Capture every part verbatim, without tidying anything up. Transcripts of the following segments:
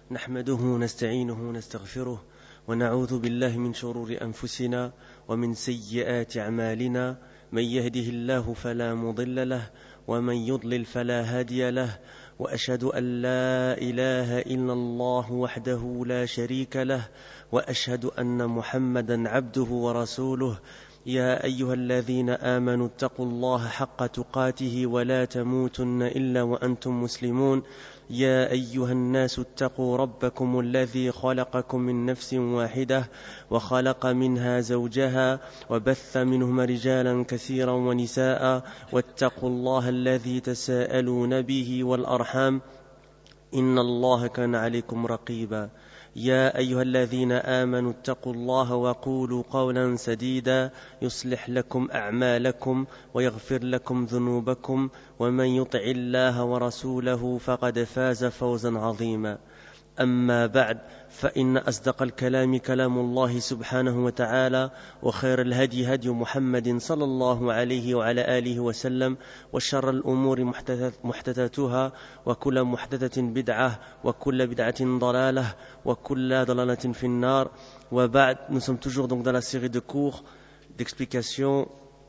نحمده ونستعينه ونستغفره ونعوذ بالله من شرور أنفسنا ومن سيئات أعمالنا من يهده الله فلا مضل له ومن يضلل فلا هادي له وأشهد أن لا إله إلا الله وحده لا شريك له وأشهد أن محمدا عبده ورسوله يا أيها الذين آمنوا اتقوا الله حق تقاته ولا تموتن إلا وأنتم مسلمون يا أيها الناس اتقوا ربكم الذي خلقكم من نفس واحدة وخلق منها زوجها وبث منهما رجالا كثيرا ونساء واتقوا الله الذي تساءلون به والأرحام إن الله كان عليكم رقيبا يا أيها الذين آمنوا اتقوا الله وقولوا قولا سديدا يصلح لكم أعمالكم ويغفر لكم ذنوبكم ومن يطع الله ورسوله فقد فاز فوزا عظيما أما بعد فإن أصدق الكلام كلام الله سبحانه وتعالى وخير الهدي هدي محمد صلى الله عليه وعلى آله وسلم وشر الأمور محدثاتها وكل محدثة بدعة وكل بدعة ضلالة وكل ضلالة في النار وبعد. Nous sommes toujours donc dans la série de cours d'explication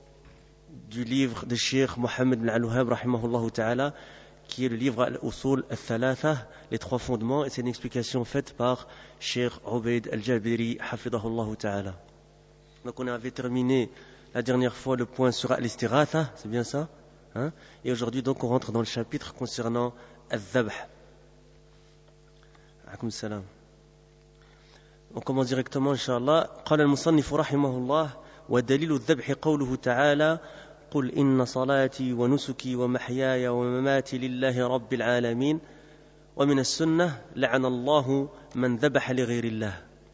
du livre de Cheikh Mohammed bin Al-Wahhab rahimahullah ta'ala, qui est le livre Al-Usul Al-Thalatha, les trois fondements, et c'est une explication faite par Cheikh Ubayd Al-Jabiri hafidahullah ta'ala. Donc on avait terminé la dernière fois le point sur Al-Istighatha, c'est bien ça, hein? Et aujourd'hui donc on rentre dans le chapitre concernant Al-Dhabh. Alaykoum salam. On commence directement, Inch'Allah. قال المصنف رحمه الله ودليل الذبح قوله تعالى قل إن صلاتي ونسكي ومحياي ومماتي لله رب العالمين ومن السنة لعن الله من ذبح لغير الله.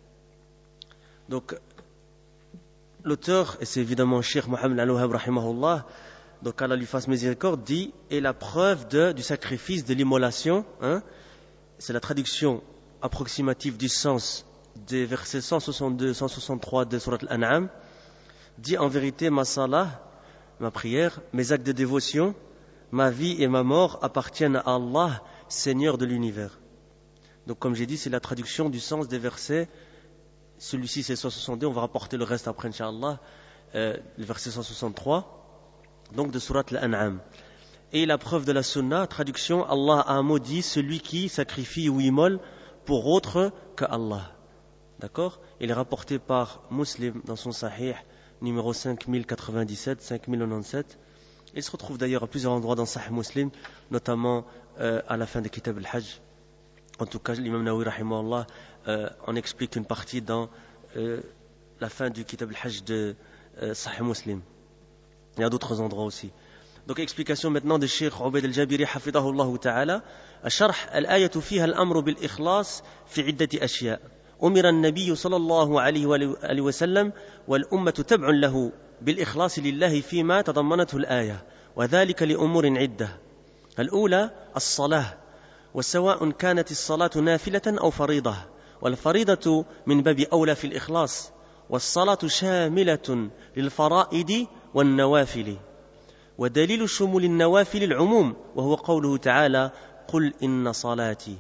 Donc l'auteur, et c'est évidemment Cheikh Mohammed Al-Wahhab rahimahullah, donc Allah lui fasse miséricorde, dit et la preuve de, du sacrifice de l'immolation, hein, c'est la traduction approximative du sens des versets cent soixante-deux cent soixante-trois de Surat Al-An'am, dit en vérité ma salah, ma prière, mes actes de dévotion, ma vie et ma mort appartiennent à Allah, Seigneur de l'univers. Donc comme j'ai dit, c'est la traduction du sens des versets. Celui-ci c'est cent soixante-deux, on va rapporter le reste après Inch'Allah, euh, le verset cent soixante-trois, donc de Surat Al-An'am. Et la preuve de la Sunna, traduction, Allah a maudit celui qui sacrifie ou immole pour autre que Allah. D'accord? Il est rapporté par Muslim dans son Sahih, numéro cinq mille quatre-vingt-dix-sept, cinq mille quatre-vingt-dix-sept. Il se retrouve d'ailleurs à plusieurs endroits dans Sahih Muslim, notamment euh, à la fin de Kitab al-Hajj. En tout cas, l'imam Nawawi rahimahullah euh, en explique une partie dans euh, la fin du Kitab al-Hajj de euh, Sahih Muslim. Il y a d'autres endroits aussi. Donc explication maintenant de Cheikh Ubayd Al-Jabiri hafidahullah ta'ala. الشرح الآية فيها الأمر بالإخلاص في عدة أشياء. أمر النبي صلى الله عليه وآله وسلم والأمة تبع له بالإخلاص لله فيما تضمنته الآية وذلك لأمور عدة. الأولى الصلاة وسواء كانت الصلاة نافلة أو فريضة والفريضة من باب أولى في الإخلاص والصلاة شاملة للفرائض والنوافل ودليل شمول النوافل العموم وهو قوله تعالى قل إن صلاتي.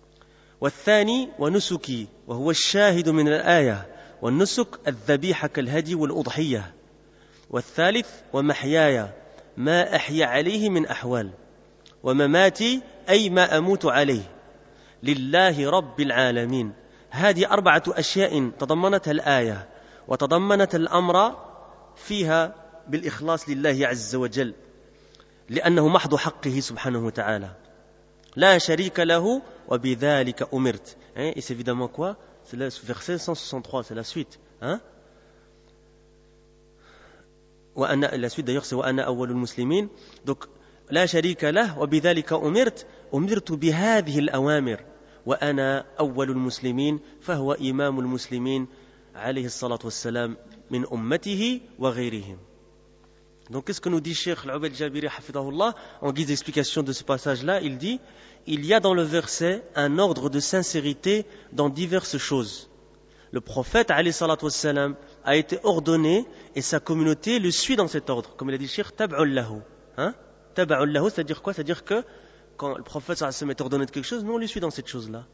والثاني ونسكي وهو الشاهد من الآية والنسك الذبيحة كالهدي والأضحية. والثالث ومحياي ما أحيا عليه من أحوال ومماتي أي ما أموت عليه لله رب العالمين. هذه أربعة أشياء تضمنتها الآية وتضمنت الأمر فيها بالإخلاص لله عز وجل لأنه محض حقه سبحانه وتعالى لا شريك له وبذلك أمرت. Et c'est évidemment quoi? C'est le verset cent soixante-trois, c'est la suite. Hein? La suite d'ailleurs c'est وأنا أول المسلمين. Donc لا شريك له وبذلك أمرت أمرت بهذه الأوامر وأنا أول المسلمين فهو إمام المسلمين عليه الصلاة والسلام من أمته وغيرهم. Donc qu'est-ce que nous dit Cheikh Ubayd Al-Jabiri hafidahullah en guise d'explication de ce passage-là? Il dit il y a dans le verset un ordre de sincérité dans diverses choses. Le prophète alayhi salatu wassalam a été ordonné et sa communauté le suit dans cet ordre. Comme il a dit Cheikh, tab'un lahu. Hein? Tab'un lahu, c'est-à-dire quoi? C'est-à-dire que quand le prophète sallallahu alayhi wa sallam est ordonné de quelque chose, nous on le suit dans cette chose-là.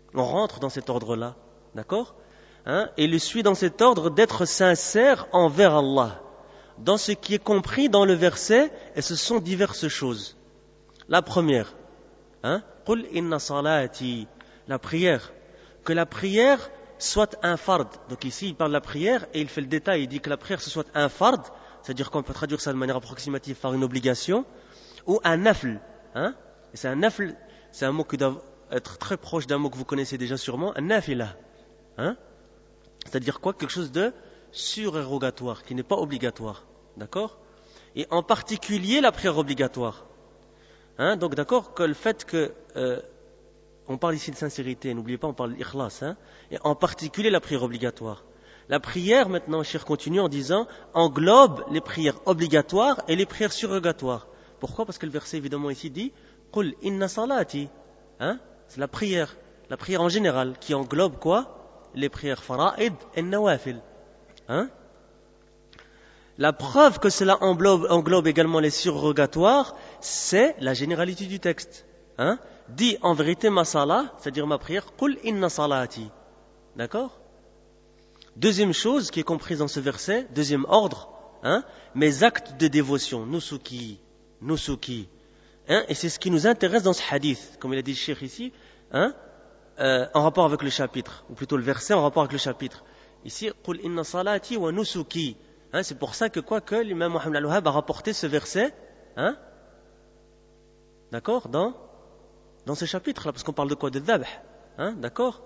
On rentre dans cet ordre-là, d'accord, hein? Et il suit dans cet ordre d'être sincère envers Allah, dans ce qui est compris dans le verset, et ce sont diverses choses. La première, hein, Qul inna salati, la prière, que la prière soit un fard. Donc ici, il parle de la prière et il fait le détail, il dit que la prière ce soit un fard, c'est-à-dire qu'on peut traduire ça de manière approximative par une obligation, ou un nafl, hein, et c'est un nafl, c'est un mot qui doit être très proche d'un mot que vous connaissez déjà sûrement, un nafila, hein, c'est-à-dire quoi? Quelque chose de surérogatoire, qui n'est pas obligatoire, d'accord? Et en particulier la prière obligatoire, hein, donc d'accord, que le fait que euh, on parle ici de sincérité, n'oubliez pas, on parle d'ikhlas, hein, et en particulier la prière obligatoire. La prière, maintenant, Cheikh continue en disant, englobe les prières obligatoires et les prières surrogatoires. Pourquoi? Parce que le verset, évidemment, ici dit, Qul inna salati, hein, c'est la prière, la prière en général, qui englobe quoi? Les prières fara'id et nawafil, hein. La preuve que cela englobe, englobe également les surrogatoires, c'est la généralité du texte, hein. Dis en vérité ma salat, c'est-à-dire ma prière, Qul inna salati. D'accord? Deuxième chose qui est comprise dans ce verset, deuxième ordre, hein, mes actes de dévotion, nusuki, nusuki. Hein, et c'est ce qui nous intéresse dans ce hadith, comme il a dit le cheikh ici, hein, euh, en rapport avec le chapitre, ou plutôt le verset en rapport avec le chapitre. Ici, Qul inna salati wa nusuki. Hein, c'est pour ça que quoi que l'imam Muhammad al-Wahhab a rapporté ce verset, hein, d'accord, dans dans ce chapitre-là, parce qu'on parle de quoi? De dhabh, hein, d'accord?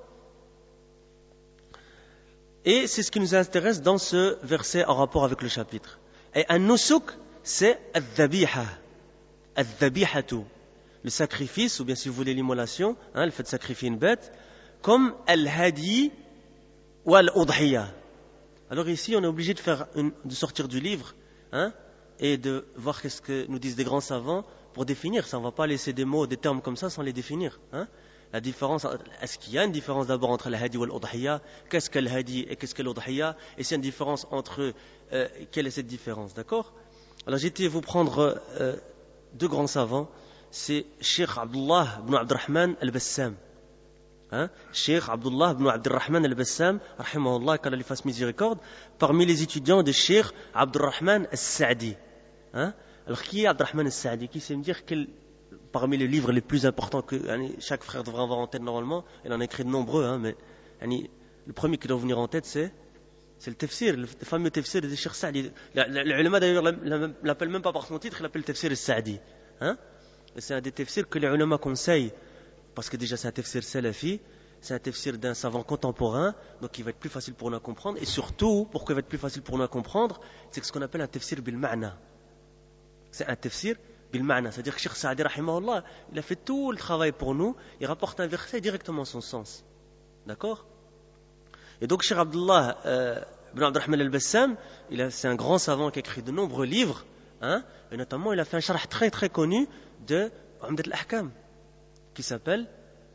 Et c'est ce qui nous intéresse dans ce verset en rapport avec le chapitre. Et un nusuk, c'est al-dhabiha, al-dhabihatu, le sacrifice, ou bien si vous voulez l'immolation, hein, le fait de sacrifier une bête, comme al-hadi ou al-udhiya. Alors ici, on est obligé de, faire une, de sortir du livre, hein, et de voir qu'est-ce que nous disent des grands savants pour définir ça. On ne va pas laisser des mots, des termes comme ça sans les définir. Hein. La différence, est-ce qu'il y a une différence d'abord entre le hadi et l'udhiya? Qu'est-ce que le hadi et qu'est-ce que l'udhiya? Et s'il y a une différence entre eux, euh, quelle est cette différence? D'accord? Alors j'ai été vous prendre euh, deux grands savants. C'est Cheikh Abdullah ibn Abdurrahman al-Bassam. Hein? Cheikh Abdullah ibn Abdurrahman al-Bassam, rahimahullah, qu'Allah lui fasse miséricorde, parmi les étudiants de Cheikh Abdurrahman al-Sa'di. Hein? Alors qui est Abdurrahman al-Sa'di? Qui sait me dire quel, parmi les livres les plus importants que yani, chaque frère devrait avoir en tête normalement, il en a écrit de nombreux, hein, mais yani, le premier qui doit venir en tête c'est, c'est le tafsir, le fameux tafsir de Cheikh Sa'di. L'ulama d'ailleurs l'appelle même pas par son titre, il l'appelle tafsir al-Sa'di. Hein? Et c'est un des tafsirs que les ulama conseillent, parce que déjà c'est un tafsir salafi, c'est un tafsir d'un savant contemporain, donc il va être plus facile pour nous à comprendre, et surtout, pourquoi il va être plus facile pour nous à comprendre, c'est ce qu'on appelle un tafsir bil ma'na. C'est un tafsir bil ma'na, c'est-à-dire que Cheikh Sa'di rahimahullah, il a fait tout le travail pour nous, il rapporte un verset directement son sens. D'accord? Et donc Cheikh Abdullah euh, ibn Abdurrahman al-Bassam, il a, c'est un grand savant qui a écrit de nombreux livres, hein, et notamment il a fait un sharh très très connu de Umdat al-Ahkam, qui s'appelle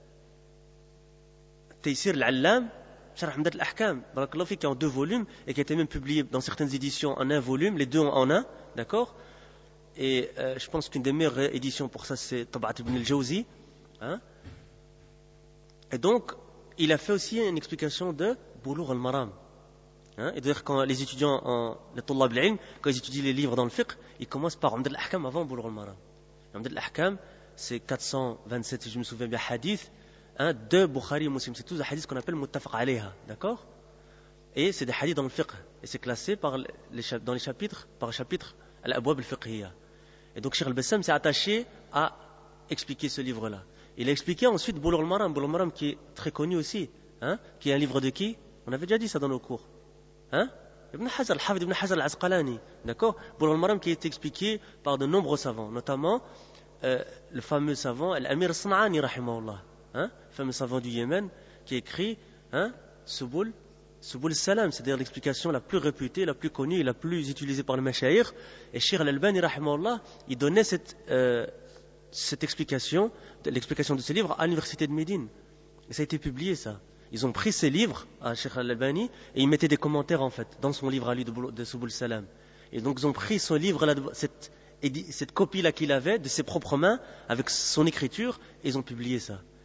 Taysir al-Allam, Sharh Umdat al-Ahkam, barakallahu fi, qui est en deux volumes et qui a été même publié dans certaines éditions en un volume, les deux en un, d'accord? Et euh, je pense qu'une des meilleures éditions pour ça, c'est Tabat ibn al-Jawzi. Hein? Et donc, il a fait aussi une explication de Boulough al-Maram. Hein? Et d'ailleurs, quand les étudiants, en, les Tullab al-Ilm, quand ils étudient les livres dans le fiqh, ils commencent par Umdat al-Ahkam avant Boulough al-Maram. Umdat al-Ahkam, c'est quatre cent vingt-sept, si je me souviens bien, hadiths, hein, de Bukhari et Muslim. C'est tous des hadiths qu'on appelle muttafaq alayha, d'accord? Et c'est des hadiths dans le fiqh. Et c'est classé par les, dans les chapitres, par chapitre, al-Abwab al-Fiqhiyya. Et donc, Cheikh al-Bassam s'est attaché à expliquer ce livre-là. Il a expliqué ensuite Boulough al-Maram, Boulough al-Maram qui est très connu aussi, hein, qui est un livre de qui? On avait déjà dit ça dans nos cours. Hein? Ibn Hajar, al-Hafid Ibn Hajar al-Asqalani, d'accord? Boulough al-Maram qui a été expliqué par de nombreux savants, notamment euh, le fameux savant Al-Amir al-San'ani, rahimahullah, hein, le fameux savant du Yémen, qui écrit hein, Subul, Subul Salam, c'est-à-dire l'explication la plus réputée, la plus connue et la plus utilisée par le Mashayikh. Et Cheikh al-Albani, rahimahullah, il donnait cette, euh, cette explication, l'explication de ce livre à l'université de Médine. Et ça a été publié, ça. Ils ont pris ces livres à Cheikh al-Albani et ils mettaient des commentaires, en fait, dans son livre à lui de, de Subul Salam. Et donc, ils ont pris son livre, là, cette, cette copie-là qu'il avait, de ses propres mains, avec son écriture, et ils ont publié ça.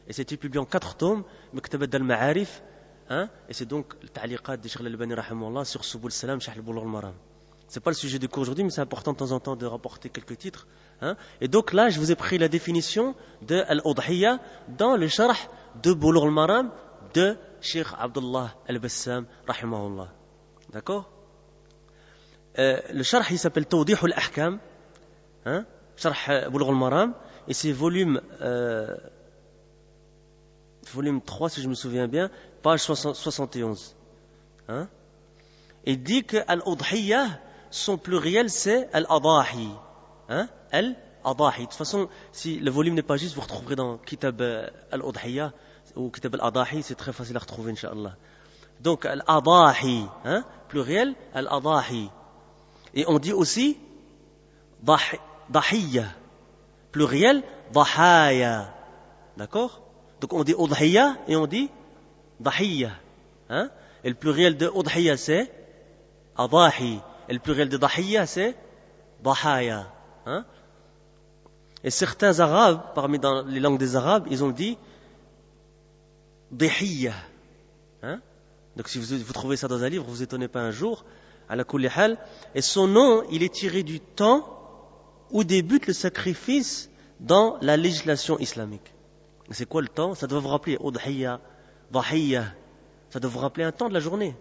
Et c'était publié en quatre tomes, Maktabat al-Ma'arif, hein, et c'est donc le ta'liqat de Cheikh al-Albani rahimahullah sur Subul Salam, Sharh al-Bulugh al-Maram. C'est pas le sujet du cours aujourd'hui, mais c'est important de temps en temps de rapporter quelques titres. Hein. Et donc là, je vous ai pris la définition de Al-Udhiyya dans le Sharh de Bulugh al-Maram de Cheikh Abdullah al-Bassam rahimahullah. D'accord? euh, Le Sharh, il s'appelle Tawdih al-Ahkam, hein, Sharh Bulugh al-Maram, et c'est volume euh, volume trois, si je me souviens bien, page soixante et onze. Hein? Il dit que Al-Udhiyya, son pluriel, c'est Al-Adahi. Hein? Al-Adahi. De toute façon, si le volume n'est pas juste, vous retrouverez dans Kitab Al-Udhiyya ou Kitab Al-Adahi, c'est très facile à retrouver, Inch'Allah. Donc, Al-Adahi, hein? Pluriel, Al-Adahi. Et on dit aussi Dahiyya. Pluriel, Dahaya. D'accord? Donc on dit Udhiyya et on dit Dahiyya. Hein? Et le pluriel de Udhiyya c'est Adahi. Et le pluriel de Dahiyya c'est Dahaya. Hein? Et certains arabes, parmi dans les langues des arabes, ils ont dit Dihiyya. Hein? Donc si vous, vous trouvez ça dans un livre, vous vous étonnez pas un jour. Ala kulli hal. Et son nom, il est tiré du temps où débute le sacrifice dans la législation islamique. C'est quoi le temps? Ça doit vous rappeler Udhiyya, Dahiyya. Ça doit vous rappeler un temps de la journée.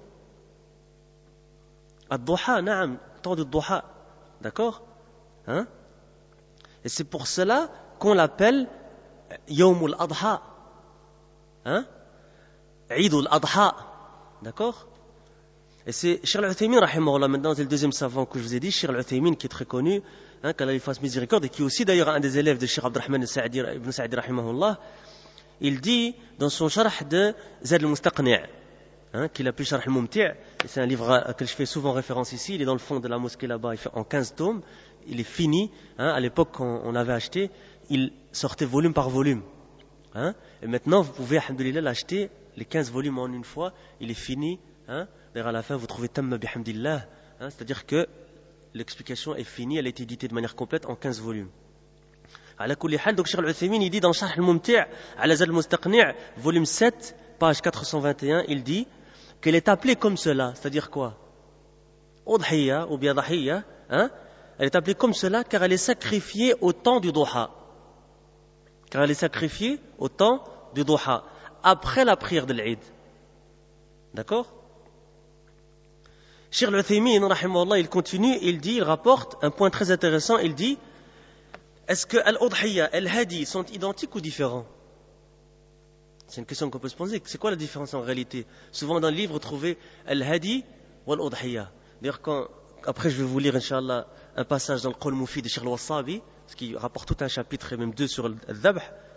Ad-Duha, na'am, temps de Duha. D'accord? Hein? Et c'est pour cela qu'on l'appelle Yawm al-Adha. Hein? Eid al-Adha. D'accord? Et c'est Cheikh al-Uthaymin, rahimahullah, maintenant c'est le deuxième savant que je vous ai dit, Cheikh al-Uthaymin, qui est très connu, hein, qu'Allah lui fasse miséricorde, et qui est aussi d'ailleurs un des élèves de Cheikh Abdurrahman ibn Sa'di, rahimahullah. Il dit dans son Sharh de Zad al-Mustaqni', hein, qu'il appelle Sharh al-Mumti', et c'est un livre à que je fais souvent référence ici, il est dans le fond de la mosquée là-bas, il fait en quinze tomes, il est fini, hein, à l'époque quand on l'avait acheté, il sortait volume par volume. Hein, et maintenant vous pouvez, alhamdoulilah, l'acheter, les quinze volumes en une fois, il est fini. Hein, d'ailleurs à la fin vous trouvez Tamma bihamdillah, hein, c'est-à-dire que l'explication est finie, elle a été éditée de manière complète en quinze volumes. Ala kulli hal, donc Cheikh al-Uthaymin, il dit dans Sharh al-Mumti' ala Zad al-Mustaqni', volume sept, page quatre cent vingt et un, il dit qu'elle est appelée comme cela, c'est-à-dire quoi? Udhiyya ou bien Dahiyya, hein, elle est appelée comme cela car elle est sacrifiée au temps du Duha. Car elle est sacrifiée au temps du Duha, après la prière de l'Eid. D'accord? Cheikh al-Uthaymin, rahimahullah, il continue, il dit, il rapporte un point très intéressant, il dit, est-ce que Al-Udhiyya et Al-Hadi sont identiques ou différents? C'est une question qu'on peut se poser. C'est quoi la différence en réalité? Souvent dans le livre, vous trouvez Al-Hadi ou Al-Udhiyya. D'ailleurs, quand, après je vais vous lire, Inch'Allah, un passage dans le Qawl Mufid de Cheikh al-Wassabi, ce qui rapporte tout un chapitre et même deux sur Al-Dhabh.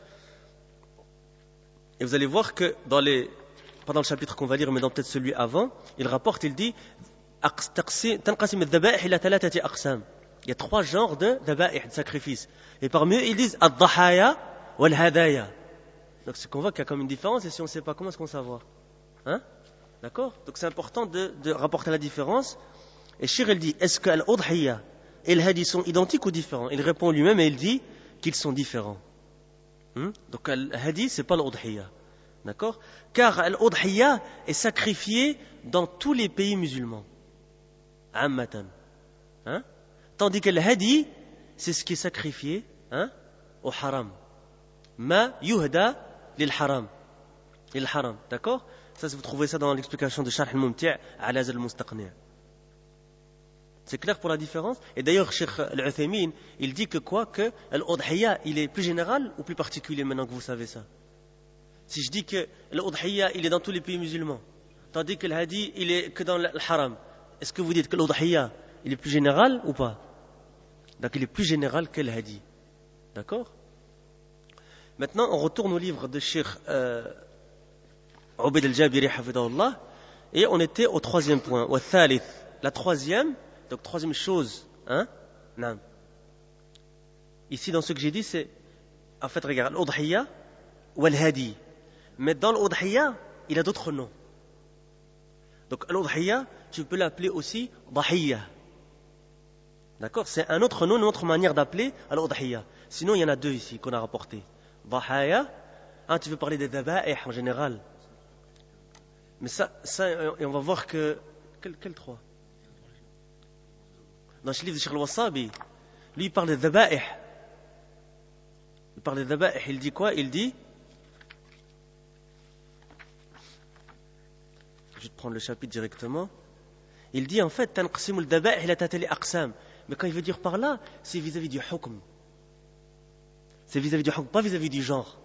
Et vous allez voir que dans les, pas dans le chapitre qu'on va lire, mais dans peut-être celui avant, il rapporte, il dit, تنقسم الذبائح إلى ثلاثة أقسام. Il y a trois genres de dhaba'ih, de sacrifices. Et parmi eux, ils disent ad-dhahaya wal-hadaya. Donc c'est qu'on voit qu'il y a comme une différence, et si on ne sait pas, comment est-ce qu'on va savoir? Hein? D'accord? Donc c'est important de, de rapporter la différence. Et Cheikh, il dit, est-ce que al-udhiyya et al-hadi sont identiques ou différents? Il répond lui-même et il dit qu'ils sont différents. Hum? Donc al-hadi, c'est pas l'udhiyya. D'accord? Car al-udhiyya est sacrifié dans tous les pays musulmans. Ammatan. Hein? Tandis que al-hadi, c'est ce qui est sacrifié, hein, au haram. Ma yuhda lil haram. Lil haram. D'accord? Ça, vous trouvez ça dans l'explication de Sharh al-Mumti' ala Zad al-Mustaqni'. C'est clair pour la différence? Et d'ailleurs, Cheikh al-Uthaymin, il dit que quoi? Que l'udhiyya, il est plus général ou plus particulier maintenant que vous savez ça? Si je dis que l'udhiyya, il est dans tous les pays musulmans, tandis que l'hadi, il est que dans le haram, est-ce que vous dites que l'udhiyya, il est plus général ou pas? Donc il est plus général que l'hadi. D'accord? Maintenant, on retourne au livre de Cheikh euh, Ubayd al-Jabiri, hafidahullah, et on était au troisième point, au thalith. La troisième, donc troisième chose, hein? Non. Ici, dans ce que j'ai dit, c'est, en fait, regarde, l'udhiyya ou al-hadi. Mais dans l'udhiyya, il a d'autres noms. Donc l'udhiyya, tu peux l'appeler aussi dahiyya. D'accord? C'est un autre nom, une autre manière d'appeler l'udhiyya. Sinon, il y en a deux ici qu'on a rapporté. Dahaya Ah, tu veux parler des daba'ih en général. Mais ça, ça, et on va voir que... Quel, quel trois? Dans le livre de Cheikh al-Wasabi, lui, il parle des daba'ih. Il parle des daba'ih, il dit quoi? Il dit... Je vais te prendre le chapitre directement. Il dit en fait, tanqsimu al-daba'ih ila tatali aqsam. Mais quand il veut dire par là, c'est vis-à-vis du hukm. C'est vis-à-vis du hukm, pas vis-à-vis du genre.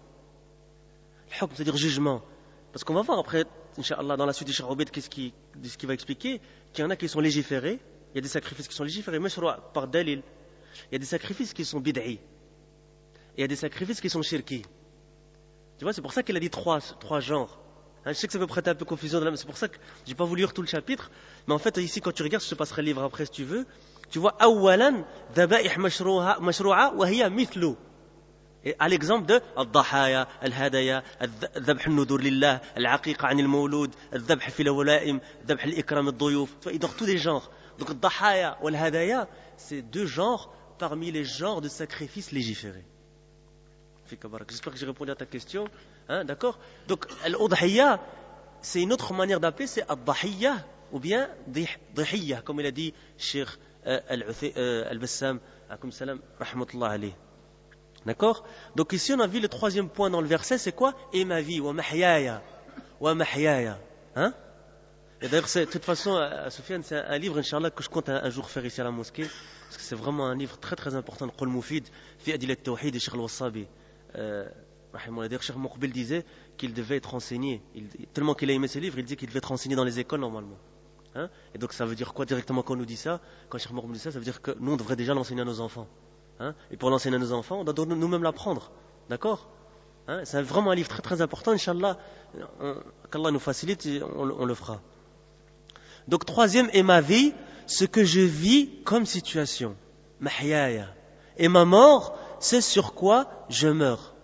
Le hukm, c'est-à-dire jugement. Parce qu'on va voir après, Inch'Allah, dans la suite du Cheikh Obeid, qu'est-ce qui, ce qu'il va expliquer, qu'il y en a qui sont légiférés, il y a des sacrifices qui sont légiférés, mashroua, par dalil. Il y a des sacrifices qui sont bid'i. Et il y a des sacrifices qui sont shirki. Tu vois, c'est pour ça qu'il a dit trois, trois genres. Hein, je sais que ça peut prêter un peu confusion, mais c'est pour ça que je n'ai pas voulu lire tout le chapitre. Mais en fait, ici, quand tu regardes, je te passerai le livre après si tu veux, tu vois, awalan, daba'ih mashrou'a, wa hiya mithlu. Et à l'exemple de al-dahaya, al-hadaya, al-dhabh al-nudur lillah, al-aqiqa an al-mawlud, al-dhabh fi al-walaim, al-dhabh al-ikram al-duyuf. Tu vois, il dort tous les genres. Donc, al-dahaya ou al-hadaya, c'est deux genres parmi les genres de sacrifices légiférés. J'espère que j'ai répondu à ta question. Hein, d'accord? Donc, al-udhiyya, c'est une autre manière d'appeler, c'est al-dahiyya ou bien dihiyya, comme il a dit Cheikh al-Bassam, alaykum salam, rahmatullah alayh. D'accord? Donc ici on a vu le troisième point dans le verset, c'est quoi? Et ma vie, wa mahyaya, wa mahyaya. Hein? Et d'ailleurs, c'est, de toute façon, Soufiane, c'est un, un livre, Inch'Allah, que je compte un, un jour faire ici à la mosquée, parce que c'est vraiment un livre très très important, le Qul Mufid, fi Adilat Tawhid, de Cheikh al-Wasabi. Euh, D'ailleurs, Cheikh Moukbil disait qu'il devait être enseigné. Il, tellement qu'il a aimé ce livre, il dit qu'il devait être enseigné dans les écoles normalement. Hein? Et donc ça veut dire quoi directement quand on nous dit ça? Quand Cheikh Moukbil dit ça, ça veut dire que nous on devrait déjà l'enseigner à nos enfants. Hein? Et pour l'enseigner à nos enfants, on doit nous-mêmes l'apprendre. D'accord? Hein? C'est vraiment un livre très très important, Inch'Allah. Qu'Allah nous facilite, on, on le fera. Donc troisième est ma vie, ce que je vis comme situation. Mahyaya. Et ma mort, c'est sur quoi je meurs.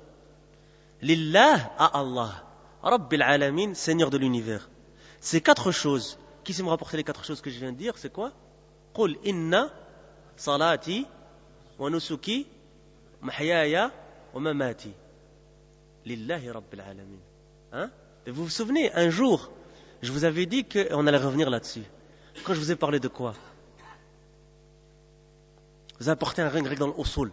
Lillah à Allah. Rabbil alamin, Seigneur de l'univers. Ces quatre choses, qui sait me rapporter les quatre choses que je viens de dire, c'est quoi? Qul inna salati wa nusuki mahyaya wa mamati. Lillahi Rabbil alamin. Hein? Et vous vous souvenez, un jour, je vous avais dit qu'on allait revenir là-dessus. Quand je vous ai parlé de quoi? Vous avez apporté un règle dans le usul.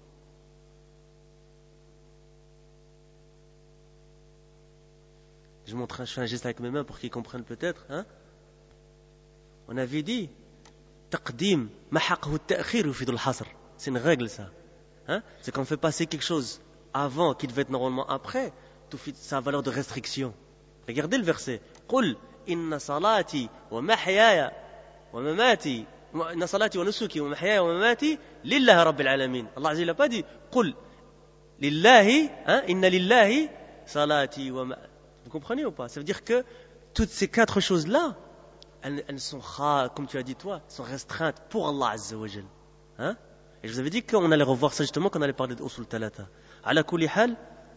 Je montre un, je fais un geste avec mes mains pour qu'ils comprennent peut-être. Hein? On avait dit taqdim mahaqhu ta'khir yufid al-hasr. C'est une règle ça. Hein? C'est qu'on fait passer quelque chose avant qui devait être normalement après, tout ça a valeur de restriction. Regardez le verset. Qul inna salati wa mahyaya wa mamati inna salati wa nusuki wa mahyaya wa mamati lillahi rabbil alamin. Allah Azza wa Jalla n'a pas dit qul lillahi, hein, inna lillahi salati wa ma. Vous comprenez ou pas? Ça veut dire que toutes ces quatre choses-là, elles, elles sont, comme tu as dit toi, sont restreintes pour Allah Azza wa Jalla. Hein? Et je vous avais dit qu'on allait revoir ça justement quand on allait parler de Usul Talata. Ala kulli hal,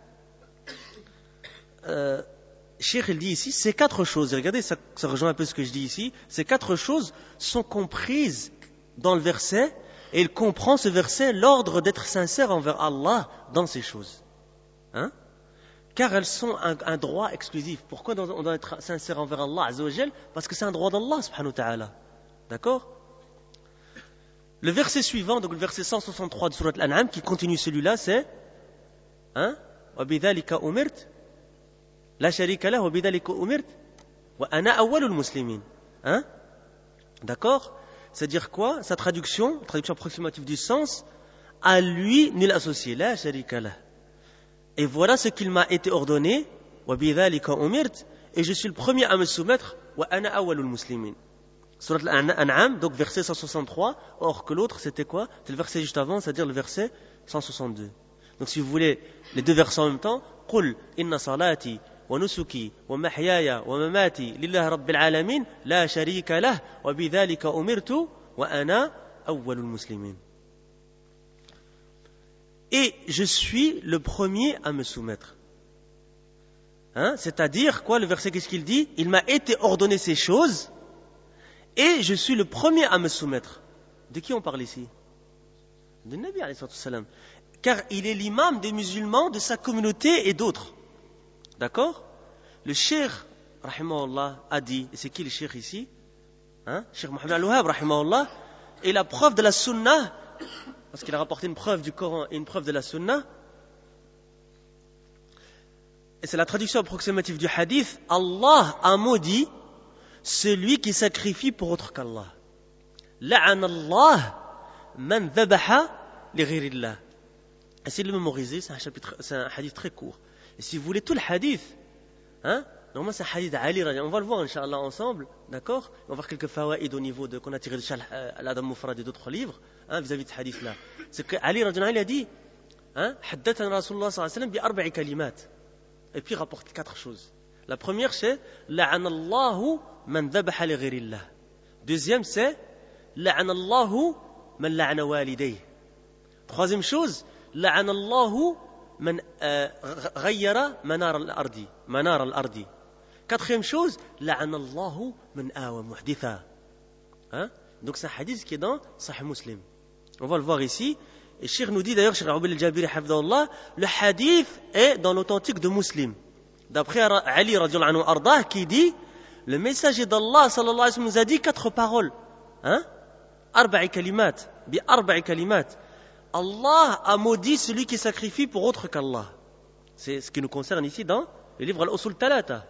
euh, Cheikh il dit ici, ces quatre choses, et regardez, ça, ça rejoint un peu ce que je dis ici, ces quatre choses sont comprises dans le verset, et il comprend ce verset l'ordre d'être sincère envers Allah dans ces choses. Hein? Car elles sont un, un droit exclusif. Pourquoi on doit être sincère envers Allah Azza wa Jal? Parce que c'est un droit d'Allah subhanahu wa ta'ala. D'accord? Le verset suivant, donc le verset cent soixante-trois de Surat Al-An'am, qui continue celui-là, c'est hein? Wa bidhalika umirt la sharika lah wa bidhalika umirt wa ana awwalul muslimin. Hein? D'accord? C'est-à-dire quoi? Sa traduction, traduction approximative du sens, à lui nul associé, la sharika lah. Et voilà ce qu'il m'a été ordonné, wa bidhalika umirt, et je suis le premier à me soumettre, wa ana awwalul muslimin. Surat Al-An'am, donc verset cent soixante-trois, or que l'autre c'était quoi? C'est le verset juste avant, c'est-à-dire le verset cent soixante-deux. Donc si vous voulez les deux versets en même temps, Qul inna salati wa nusuki wa mahyaya wa mamati lillahi rabbil alamin la sharika lah wa bidhalika umirtu wa ana awwalul muslimin. Et je suis le premier à me soumettre. Hein? C'est-à-dire quoi? Le verset, qu'est-ce qu'il dit? Il m'a été ordonné ces choses et je suis le premier à me soumettre. De qui on parle ici? De Nabi alayhi salam. Car il est l'imam des musulmans, de sa communauté et d'autres. D'accord? Le cheikh, rahimahullah, a dit, et c'est qui le cheikh ici? Hein? Cheikh Mohammed al-Wahhab, rahimahullah, est la preuve de la sunnah, parce qu'il a rapporté une preuve du Coran et une preuve de la sunnah. Et c'est la traduction approximative du hadith. Allah a maudit celui qui sacrifie pour autre qu'Allah. La'an Allah man dhabaha li ghayrillah. Essayez de le mémoriser, c'est un, chapitre, c'est un hadith très court. Et si vous voulez tout le hadith, hein, normalement c'est un hadith Ali, on va le voir Inch'Allah ensemble, d'accord? On va voir quelques fawaïd au niveau de qu'on a tiré de Sharh al-Adab Mufrad et d'autres livres, hein, vis-à-vis de ce hadith-là. C'est que Ali radhiyallahu anhu a dit, hein, haddathana Rasulullah sallallahu alayhi wa sallam bi arba'i kalimat. Et puis il rapporte quatre choses. La première c'est la'anallahu man dhabaha li ghayrillah. Deuxième c'est la'anallahu man la'ana walidayh. Troisième chose, la'anallahu man ghayyara manar al-ardi, manar al-ardi. Quatrième chose, la'anallahu man awa muhditha. Hein? Donc c'est un hadith qui est dans Sahih Muslim. On va le voir ici. Et Cheikh nous dit d'ailleurs, Cheikh Ubayl al-Jabiri hafidhahullah, le hadith est dans l'authentique de Muslim. D'après Ali radhiyallahu anhu ardah qui dit, le messager d'Allah sallallahu alayhi wa sallam nous a dit quatre paroles. Hein? Arba'i kalimat, bi arba'i kalimat. Allah a maudit celui qui sacrifie pour autre qu'Allah. C'est ce qui nous concerne ici dans le livre Al-Usul Talata.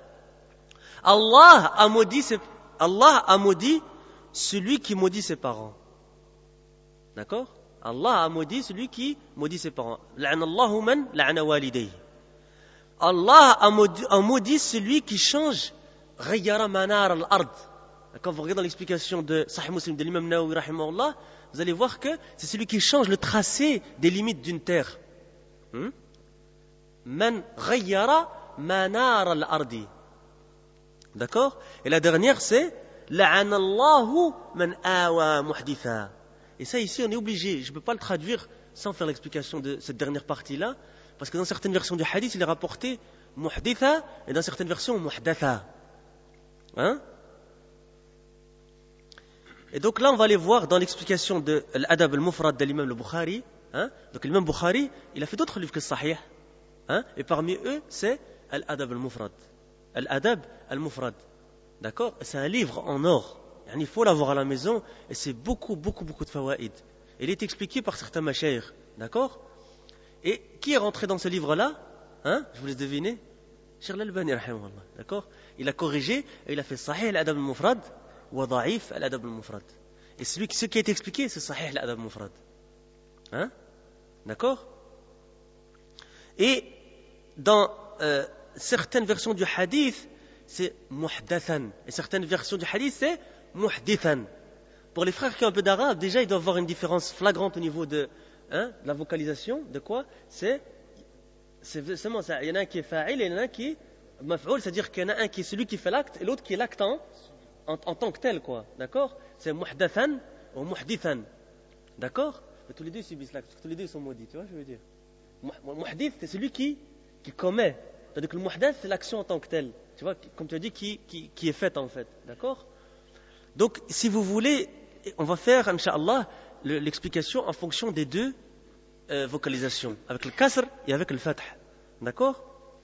Allah a maudit, ses, Allah a maudit celui qui maudit ses parents. D'accord? Allah a maudit celui qui maudit ses parents. La'anallahu man la'ana walidayhi. Allah a maudit, a maudit celui qui change ghayyara manar al-ard. Quand vous regardez dans l'explication de Sahih Muslim de l'imam Nawawi rahimahullah, vous allez voir que c'est celui qui change le tracé des limites d'une terre. Hmm? Man ghayyara manar al-ardi. D'accord? Et la dernière c'est la'anallahu man awa muhditha. Et ça ici on est obligé, je ne peux pas le traduire sans faire l'explication de cette dernière partie-là, parce que dans certaines versions du hadith il est rapporté muhditha et dans certaines versions muhdatha. Hein? Et donc là on va aller voir dans l'explication de l'adab al-mufrad de l'imam al-Bukhari. Hein? Donc l'imam Bukhari il a fait d'autres livres que Sahih. Hein? Et parmi eux c'est l'adab al-mufrad. L'adab al-mufrad. D'accord? C'est un livre en or. Il faut l'avoir à la maison et c'est beaucoup, beaucoup, beaucoup de fawaïd. Il est expliqué par certains mashayikh. D'accord? Et qui est rentré dans ce livre-là? Hein? Je vous laisse deviner. Cheikh al-Albani, rahimahullah. D'accord? Il a corrigé et il a fait Sahih al-Adab al-Mufrad wa Da'if al-Adab al-Mufrad. Et celui, ce qui est expliqué, c'est Sahih al-Adab al-Mufrad. Hein? D'accord? Et dans euh, certaines versions du hadith, c'est muhdathan. Et certaines versions du hadith, c'est muhdithan. Pour les frères qui ont un peu d'arabe, déjà ils doivent avoir une différence flagrante au niveau de, hein, de la vocalisation. De quoi? C'est, c'est seulement ça. Il y en a un qui est fa'il et il y en a un qui est maf'oul, c'est-à-dire qu'il y en a un qui est celui qui fait l'acte et l'autre qui est l'acte en, en, en tant que tel, quoi. D'accord? C'est muhdathan ou muhdithan. D'accord? Et tous les deux subissent l'acte, tous les deux sont maudits, tu vois, je veux dire. Muhdith, c'est celui qui, qui commet. C'est-à-dire que le muhdath, c'est l'action en tant que telle. Tu vois, comme tu as dit, qui, qui, qui est faite en fait. D'accord? Donc, si vous voulez, on va faire, Inch'Allah, l'explication en fonction des deux euh, vocalisations, avec le kasr et avec le fath. D'accord?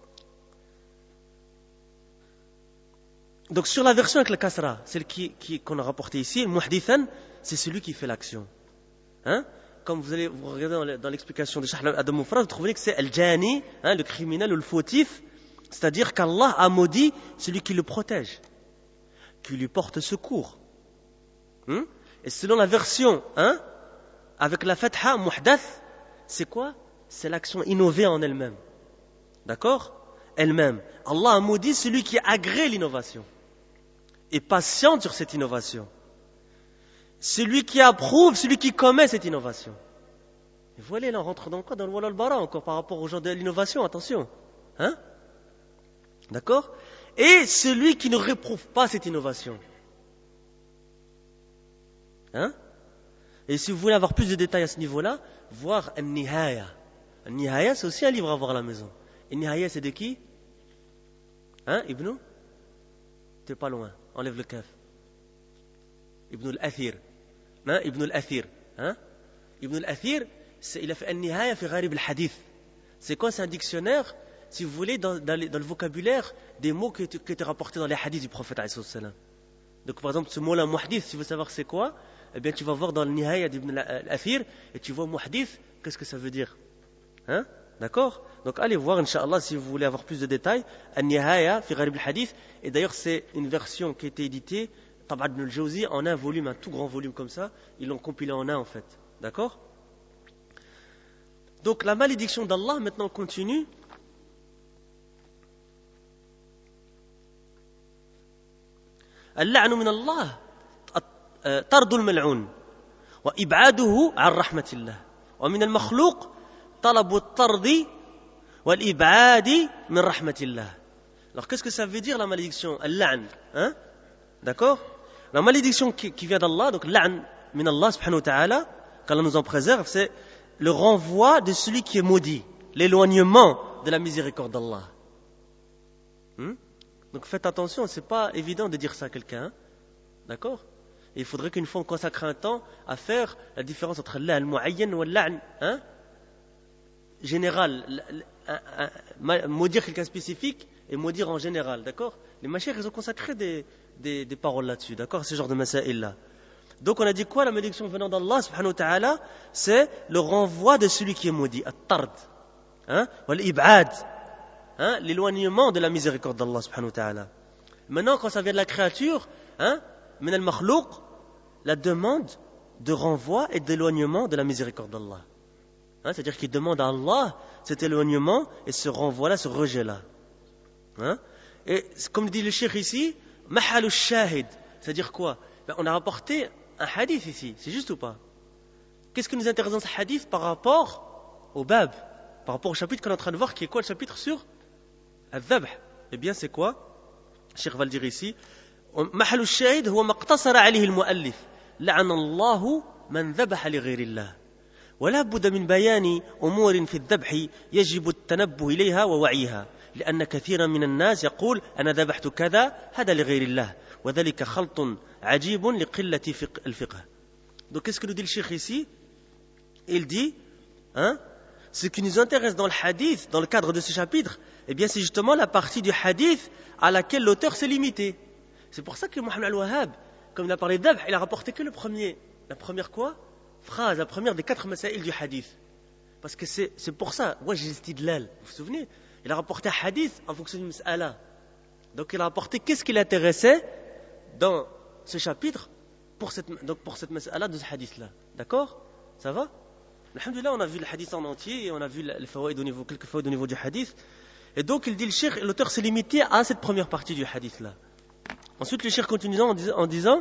Donc, sur la version avec le kasra, celle qui, qui, qu'on a rapportée ici, le muhdithan, c'est celui qui fait l'action. Hein? Comme vous allez vous regarder dans l'explication de Sharh al-Adab al-Mufrad, vous trouverez que c'est al-jani, hein, le criminel ou le fautif, c'est-à-dire qu'Allah a maudit celui qui le protège, qui lui porte secours. Hum? Et selon la version, hein, avec la fatha, muhdath, c'est quoi? C'est l'action innovée en elle-même. D'accord? Elle-même. Allah a maudit celui qui agrée l'innovation et patiente sur cette innovation. Celui qui approuve, celui qui commet cette innovation. Et voilà, là on rentre dans quoi? Dans le wala al-bara encore par rapport aux gens de l'innovation, attention. Hein? D'accord? Et celui qui ne réprouve pas cette innovation. Hein? Et si vous voulez avoir plus de détails à ce niveau-là, voir An-Nihaya. An-Nihaya, c'est aussi un livre à voir à la maison. An-Nihaya, c'est de qui? Hein, Ibn? T'es pas loin, enlève le kaf. Ibn al-Athir. Hein? Ibn al-Athir. Hein? Ibn al-Athir, il a fait An-Nihaya fi Gharib al-Hadith. C'est quoi? C'est un dictionnaire si vous voulez, dans, dans, les, dans le vocabulaire des mots qui, qui étaient rapportés dans les hadiths du prophète alayhi salam. Donc par exemple, ce mot-là, muhdith, si tu veux savoir c'est quoi, eh bien tu vas voir dans le Nihaya d'Ibn al-Athir, et tu vois muhdith, qu'est-ce que ça veut dire? Hein? D'accord? Donc allez voir, Inch'Allah, si vous voulez avoir plus de détails, Al-Nihaya fi Gharib al-Hadith, et d'ailleurs c'est une version qui a été éditée, Tab'a ibn al-Jawzi, en un volume, un tout grand volume comme ça, ils l'ont compilé en un en fait. D'accord? Donc la malédiction d'Allah, maintenant continue. اللعن من الله طرد الملعون وإبعاده عن رحمة الله ومن المخلوق طلب الطرد والإبعاد من رحمة الله. Alors qu'est-ce que ça veut dire la malédiction? Al-la'n, hein? D'accord? La malédiction qui, qui vient d'Allah, donc la'n min Allah subhanahu wa ta'ala, qu'Allah nous en préserve, c'est le renvoi de celui qui est maudit, l'éloignement de la miséricorde d'Allah. Hmm? Donc faites attention, c'est pas évident de dire ça à quelqu'un, hein? D'accord? Et il faudrait qu'une fois on consacre un temps à faire la différence entre l'a'n al-mu'ayyan ou l'a'n, hein? Général, maudire quelqu'un spécifique et maudire en général, d'accord? Les mashayikh, ils ont consacré des, des, des paroles là-dessus, d'accord? Ce genre de masaïl-là. Donc on a dit quoi? La malédiction venant d'Allah subhanahu wa ta'ala, c'est le renvoi de celui qui est maudit, at-tard, hein? Wal-ib'ad, hein? L'éloignement de la miséricorde d'Allah subhanahu wa ta'ala. Maintenant, quand ça vient de la créature, hein? Min al-makhlouq, la demande de renvoi et d'éloignement de la miséricorde d'Allah. Hein? C'est-à-dire qu'il demande à Allah cet éloignement et ce renvoi-là, ce rejet-là. Hein? Et comme dit le cheikh ici, mahal shahid, c'est-à-dire quoi? Ben, on a rapporté un hadith ici, c'est juste ou pas? Qu'est-ce qui nous intéresse dans ce hadith par rapport au bab, par rapport au chapitre qu'on est en train de voir, qui est quoi le chapitre sur al-dhabh? Eh bien c'est quoi? Le cheikh va le dire ici, mahal shahid huwa maqtasara alayhi al-muallif la'ana Allahu man dhabaha li ghayri Allah. ولا بد من بيان أمور في الذبح يجب التنبه إليها ووعيها لأن كثيرا من الناس يقول أنا ذبحت كذا هذا لغير الله وذلك خلط عجيب لقلة الفقه. Donc qu'est-ce que nous dit le cheikh ici? Il dit, hein, ce qui nous intéresse dans le hadith, dans le cadre de ce chapitre, eh bien c'est justement la partie du hadith à laquelle l'auteur s'est limité. C'est pour ça que Mohammed al-Wahhab, comme il a parlé d'Abh, il a rapporté que le premier. La première quoi? Phrase, la première des quatre masaïl du hadith. Parce que c'est, c'est pour ça, moi j'ai l'istidlal, vous vous souvenez? Il a rapporté un hadith en fonction d'une mas'ala. Donc il a rapporté qu'est-ce qui l'intéressait dans ce chapitre pour cette, donc pour cette mas'ala de ce hadith-là. D'accord? Ça va? Alhamdulillah, on a vu le hadith en entier et on a vu les fawaïd au niveau, quelques fawaïd au niveau du hadith. Et donc il dit, le cheikh, l'auteur s'est limité à cette première partie du hadith-là. Ensuite le cheikh continue en disant, en disant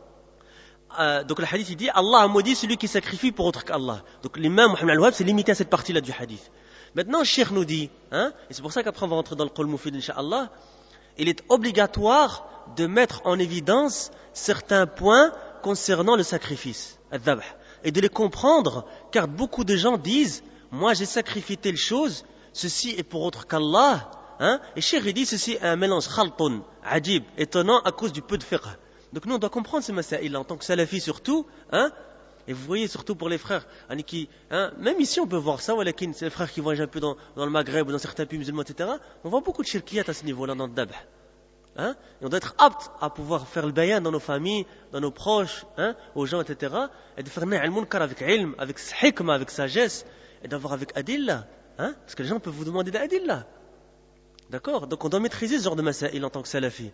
Euh, donc le hadith il dit Allah a maudit celui qui sacrifie pour autre qu'Allah. Donc l'imam Mohammed al-Wahhab s'est limité à cette partie-là du hadith. Maintenant le cheikh nous dit, hein, et c'est pour ça qu'après on va rentrer dans le Qawl Mufid incha'Allah, il est obligatoire de mettre en évidence certains points concernant le sacrifice, al-dhabh, et de les comprendre, car beaucoup de gens disent moi j'ai sacrifié telle chose, ceci est pour autre qu'Allah, hein, et cheikh il dit ceci est un mélange khaltun, ajib, étonnant à cause du peu de fiqh. Donc nous on doit comprendre ces masaïl en tant que salafi surtout, hein, et vous voyez surtout pour les frères, qui, hein, même ici on peut voir ça, c'est les frères qui voyagent un peu dans, dans le Maghreb ou dans certains pays musulmans, et cetera. On voit beaucoup de shirkiyat à ce niveau-là dans le dhabh. Hein, et on doit être apte à pouvoir faire le bayan dans nos familles, dans nos proches, hein, aux gens, et cetera. Et de faire nahy al-munkar avec ilm, avec hikma, avec sagesse, et d'avoir avec adilla, hein, parce que les gens peuvent vous demander d'adilla. D'accord? Donc on doit maîtriser ce genre de masaïl en tant que salafi.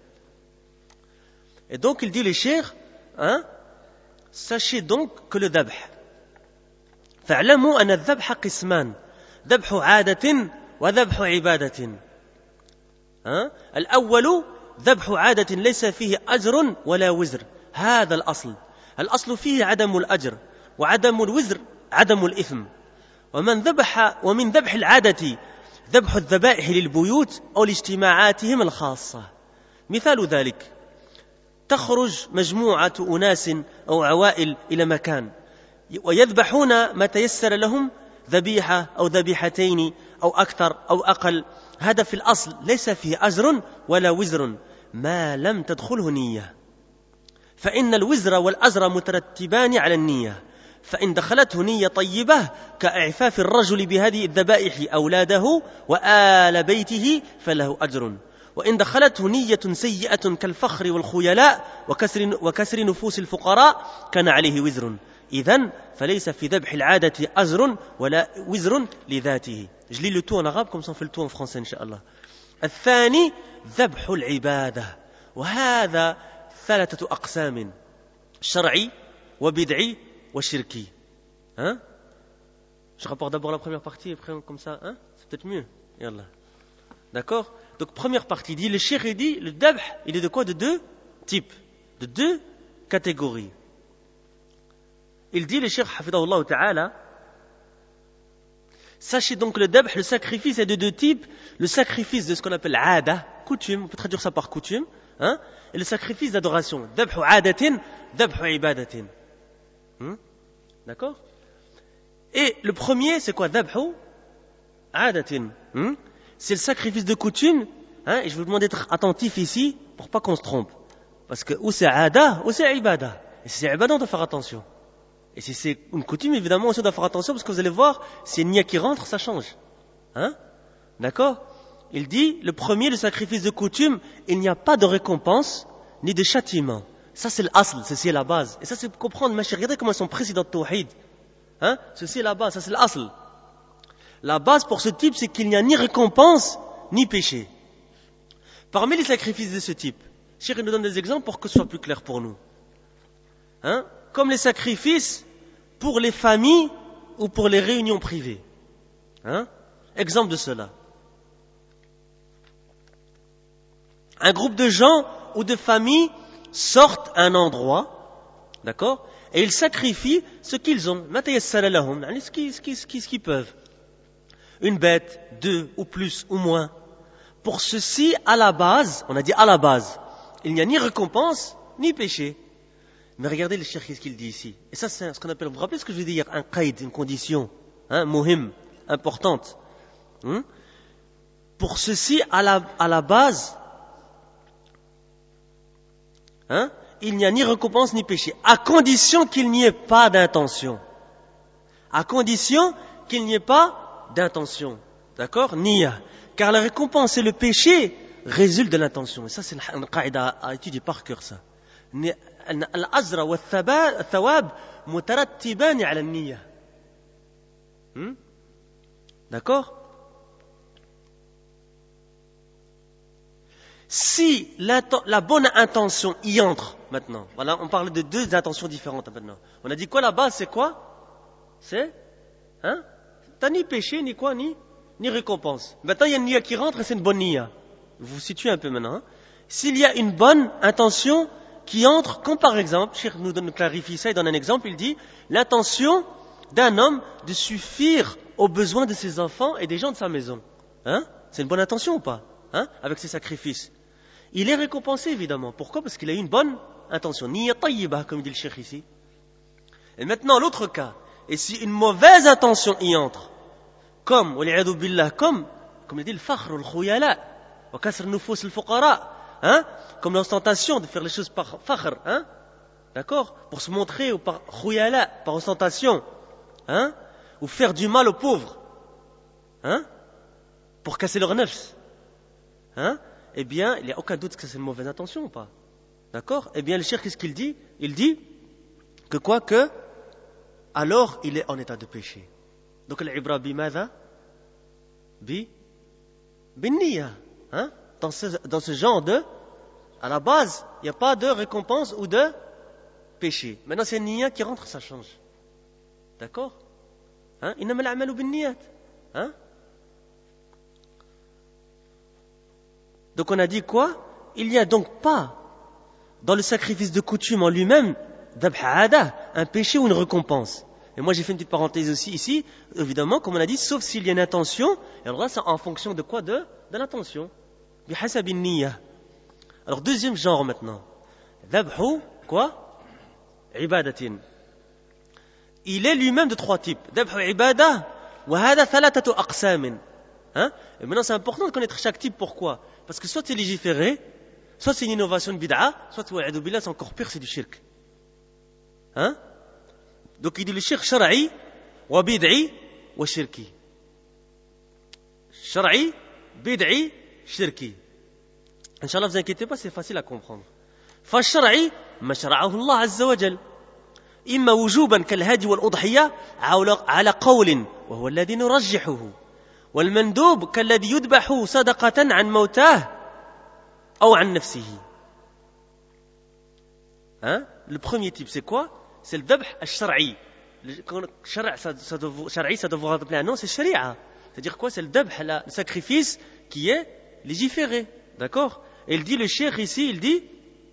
Et donc il dit les chers, hein, sachez donc que le dhabh, فاعلموا أن الذبح قسمان ذبح عادة وذبح عبادة. hein? الأول ذبح عادة ليس فيه أجر ولا وزر، هذا الأصل. الأصل فيه عدم الأجر وعدم الوزر عدم الإثم. ومن ذبح ومن ذبح العادة ذبح الذبائح للبيوت أو لاجتماعاتهم الخاصة. مثال ذلك تخرج مجموعة أناس أو عوائل إلى مكان ويذبحون ما تيسر لهم ذبيحة أو ذبيحتين أو أكثر أو أقل. هذا في الأصل ليس فيه أجر ولا وزر ما لم تدخله نية، فإن الوزر والأجر مترتبان على النية، فإن دخلته نية طيبة كإعفاف الرجل بهذه الذبائح أولاده وآل بيته فله أجر وإن دخلته نية سيئة كالفخر والخيلاء وكسر, وكسر نفوس الفقراء كان عليه وزر إذن فليس في ذبح العادة أجر ولا وزر لذاته. Je lis le tout en arabe comme ça on fait le tout en français إن شاء الله. الثاني ذبح العبادة وهذا ثلاثة أقسام شرعي وبدعي وشركي. Hein? Je rapporte d'abord la première partie et après comme ça, hein? C'est peut-être mieux. Yallah. D'accord? Donc première partie dit, le cheikh dit, le dhabh, il est de quoi? De deux types, de deux catégories. Il dit, le cheikh hafidahullah ta'ala, sachez donc le dhabh, le sacrifice est de deux types, le sacrifice de ce qu'on appelle ada, coutume, on peut traduire ça par coutume, hein? Et le sacrifice d'adoration, dhabh adatin, dhabh ibadatin. Hmm? D'accord? Et le premier, c'est quoi? Dhabh adatin. Hmm? C'est le sacrifice de coutume, hein? Et je vous demande d'être attentif ici pour pas qu'on se trompe. Parce que ou c'est ada, ou c'est ibada. Et si c'est ibada, on doit faire attention. Et si c'est une coutume, évidemment, aussi on doit faire attention parce que vous allez voir, si une nia qui rentre, ça change. Hein? D'accord? Il dit, le premier, le sacrifice de coutume, il n'y a pas de récompense ni de châtiment. Ça, c'est l'asl, ceci est la base. Et ça, c'est pour comprendre, ma chérie, regardez comment ils sont précis dans le tawhid. Hein? Ceci est la base, ça c'est l'asl. La base pour ce type, c'est qu'il n'y a ni récompense, ni péché. Parmi les sacrifices de ce type, Cheikh nous donne des exemples pour que ce soit plus clair pour nous. Hein? Comme les sacrifices pour les familles ou pour les réunions privées. Hein? Exemple de cela. Un groupe de gens ou de familles sortent à un endroit, d'accord, et ils sacrifient ce qu'ils ont, ce qu'ils, ce qu'ils, ce qu'ils peuvent. Une bête, deux ou plus ou moins. Pour ceci, à la base, on a dit à la base, il n'y a ni récompense, ni péché. Mais regardez le cheikh, qu'est-ce qu'il dit ici. Et ça, c'est ce qu'on appelle, vous vous rappelez ce que je veux dire, un qaïd, une condition, hein, muhim, importante. Hein? Pour ceci, à la, à la base, hein, il n'y a ni récompense, ni péché. À condition qu'il n'y ait pas d'intention. À condition qu'il n'y ait pas d'intention, d'accord? Niya. Car la récompense et le péché résultent de l'intention. Et ça, c'est une qaïda à étudier par cœur, ça. Al-azra wa al-thawab mutarattibani ala al-niyya. D'accord? Si la, la bonne intention y entre, maintenant, voilà, on parle de deux intentions différentes maintenant. On a dit quoi, la base, c'est quoi? C'est, hein? T'as ni péché, ni quoi, ni, ni récompense. Maintenant, il y a une niya qui rentre et c'est une bonne niya. Vous vous situez un peu maintenant. Hein? S'il y a une bonne intention qui entre, comme par exemple, Cheikh nous donne, clarifie ça, il donne un exemple, il dit, l'intention d'un homme de suffire aux besoins de ses enfants et des gens de sa maison. Hein? C'est une bonne intention ou pas? Hein? Avec ses sacrifices. Il est récompensé, évidemment. Pourquoi? Parce qu'il a eu une bonne intention. Niya tayyiba, comme dit le Cheikh ici. Et maintenant, l'autre cas. Et si une mauvaise intention y entre, comme, wali'adhu billah, comme, comme il dit le fakhr, le khuyala, wa kasr nufus al fuqara, hein, comme l'ostentation de faire les choses par fakhr, hein, d'accord, pour se montrer, ou par khuyala, par ostentation, hein, ou faire du mal aux pauvres, hein, pour casser leur nefs, hein, eh bien, il n'y a aucun doute que c'est une mauvaise intention ou pas, d'accord? Eh bien, le cheikh, qu'est-ce qu'il dit? Il dit que quoi que, alors il est en état de péché. Donc l'ibra bimada bi binniya, hein, dans ce dans ce genre de, à la base il n'y a pas de récompense ou de péché. Maintenant c'est une niya qui rentre, ça change, d'accord, hein, innama al-a'malu binniyat, hein. Donc on a dit quoi? Il n'y a donc pas dans le sacrifice de coutume en lui-même d'abhada, un péché ou une récompense. Et moi j'ai fait une petite parenthèse aussi ici, évidemment, comme on a dit, sauf s'il y a une intention, et alors là c'est en fonction de quoi? De, de l'intention. Bihasabin niyya. Alors deuxième genre maintenant. Dhabhu, quoi? Ibadatin. Il est lui-même de trois types. Dhabhu ibada, wa hada thalatatu aqsamin. Hein? Et maintenant c'est important de connaître chaque type, pourquoi? Parce que soit c'est légiféré, soit c'est une innovation de bid'a, soit c'est encore pire, c'est du shirk. Hein? Donc il dit le shirk shar'i wa bid'i wa shirki. Shar'i, bid'i, shirki. Inch'Allah, vous inquiétez pas, c'est facile à comprendre. فالشرعي ما شرعه الله عز وجل إما وجوبا كالهدي والأضحية على قول وهو الذي نرجحه والمندوب كالذي يذبح صدقة عن موتاه أو عن نفسه. Hein? Le premier type, c'est quoi? C'est le dhabh al-shar'i. Shar'i, ça doit vous rappeler un nom, c'est sharia. C'est-à-dire quoi? C'est le dhabh, le sacrifice qui est légiféré. D'accord? Et il dit, le cheikh ici, il dit,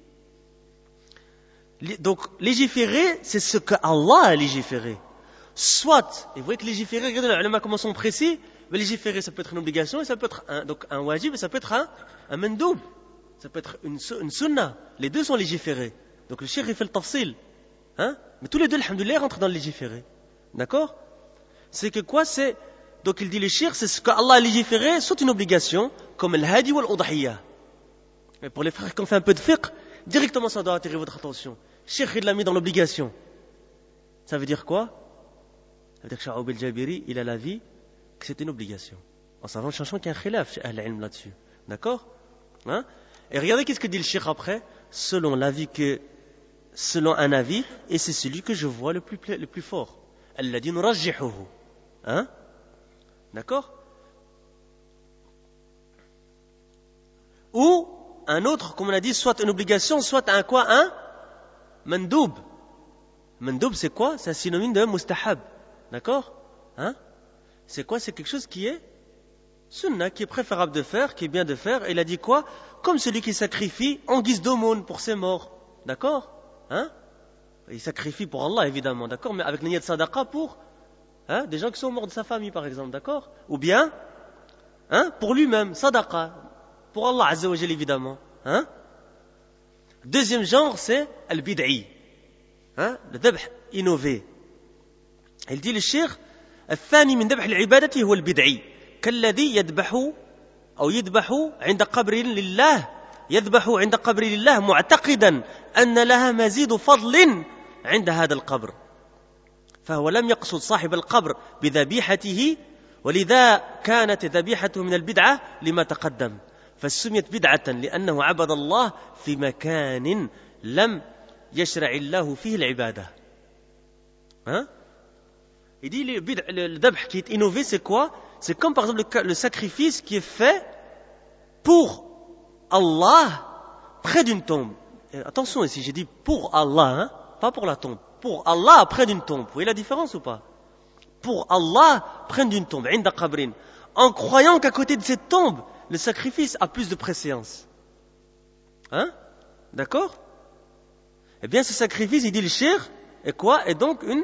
donc légiférer, c'est ce que Allah a légiféré. Soit, et vous voyez que légiférer, regardez les ulama comment sont précis, mais légiférer, ça peut être une obligation, et ça peut être un, donc un wajib, et ça peut être un, un mandoub. Ça peut être une, une sunna. Les deux sont légiférés. Donc le cheikh, il fait le tafsil. Hein? Mais tous les deux, alhamdoulilah, rentrent dans le légiféré. D'accord? C'est que quoi? C'est, donc il dit le cheikh, c'est ce que Allah a légiféré, soit une obligation, comme le hadi ou l'udhiyya. Mais pour les frères qui ont fait un peu de fiqh, directement ça doit attirer votre attention. Cheikh, il l'a mis dans l'obligation. Ça veut dire quoi? Ça veut dire que Sha'oub el-Jabiri, il a l'avis que c'est une obligation. En savant, sachant qu'il y a un khilaf chez Ahl al-Ilm là-dessus. D'accord? Hein? Et regardez qu'est-ce que dit le cheikh après. Selon l'avis que, selon un avis, et c'est celui que je vois le plus, le plus fort. Alladhi nurajjihuhu. Hein? D'accord? Ou, un autre, comme on a dit, soit une obligation, soit un quoi? Un mandoub. Mandoub, c'est quoi? C'est un synonyme de mustahab. D'accord? Hein? C'est quoi? C'est quelque chose qui est sunna, qui est préférable de faire, qui est bien de faire. Et il a dit quoi? Comme celui qui sacrifie en guise d'aumône pour ses morts. D'accord? Hein? Il sacrifie pour Allah, évidemment. D'accord? Mais avec niyat sadaqa pour hein, des gens qui sont morts de sa famille, par exemple. D'accord? Ou bien hein, pour lui-même, sadaqa. Pour Allah Azza wa Jal, évidemment. Hein? Deuxième genre, c'est al-bid'i. Hein? Le dhabh innové. Il dit le cheikh, الثاني من ذبح العبادة هو البدعي كالذي يذبح أو يذبح عند قبر لله يذبح عند قبر لله معتقدا أن لها مزيد فضل عند هذا القبر فهو لم يقصد صاحب القبر بذبيحته ولذا كانت ذبيحته من البدعة لما تقدم فسميت بدعة لأنه عبد الله في مكان لم يشرع الله فيه العبادة. Hein? Il dit le, le, le dhabh qui est innové, c'est quoi? C'est comme par exemple le, le sacrifice qui est fait pour Allah près d'une tombe. Et attention ici, j'ai dit pour Allah, hein? Pas pour la tombe. Pour Allah près d'une tombe. Vous voyez la différence ou pas? Pour Allah près d'une tombe, inda qabrin. En croyant qu'à côté de cette tombe, le sacrifice a plus de préséance. Hein? D'accord? Eh bien, ce sacrifice, il dit le cheikh, est quoi? Est donc une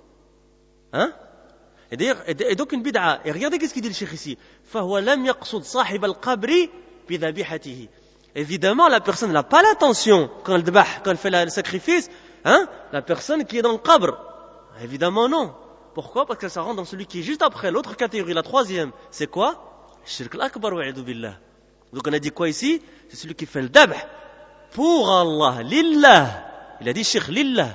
Hein? Et, et donc une bid'a. Et regardez qu'est-ce qu'il dit le cheikh ici. فَهُوَ لَمْ يَقْصُدْ صَاحِبَ الْقَبْرِ بِذَبِيحَتِهِ. Évidemment, la personne n'a pas l'intention, quand elle dbah, quand elle fait le sacrifice, hein, la personne qui est dans le qabr. Évidemment non. Pourquoi? Parce que ça rentre dans celui qui est juste après, l'autre catégorie, la troisième. C'est quoi? Shirk al-akbar wa'idhu billah. Donc on a dit quoi ici? C'est celui qui fait le dhabh pour Allah, lillah. Il a dit cheikh lillah.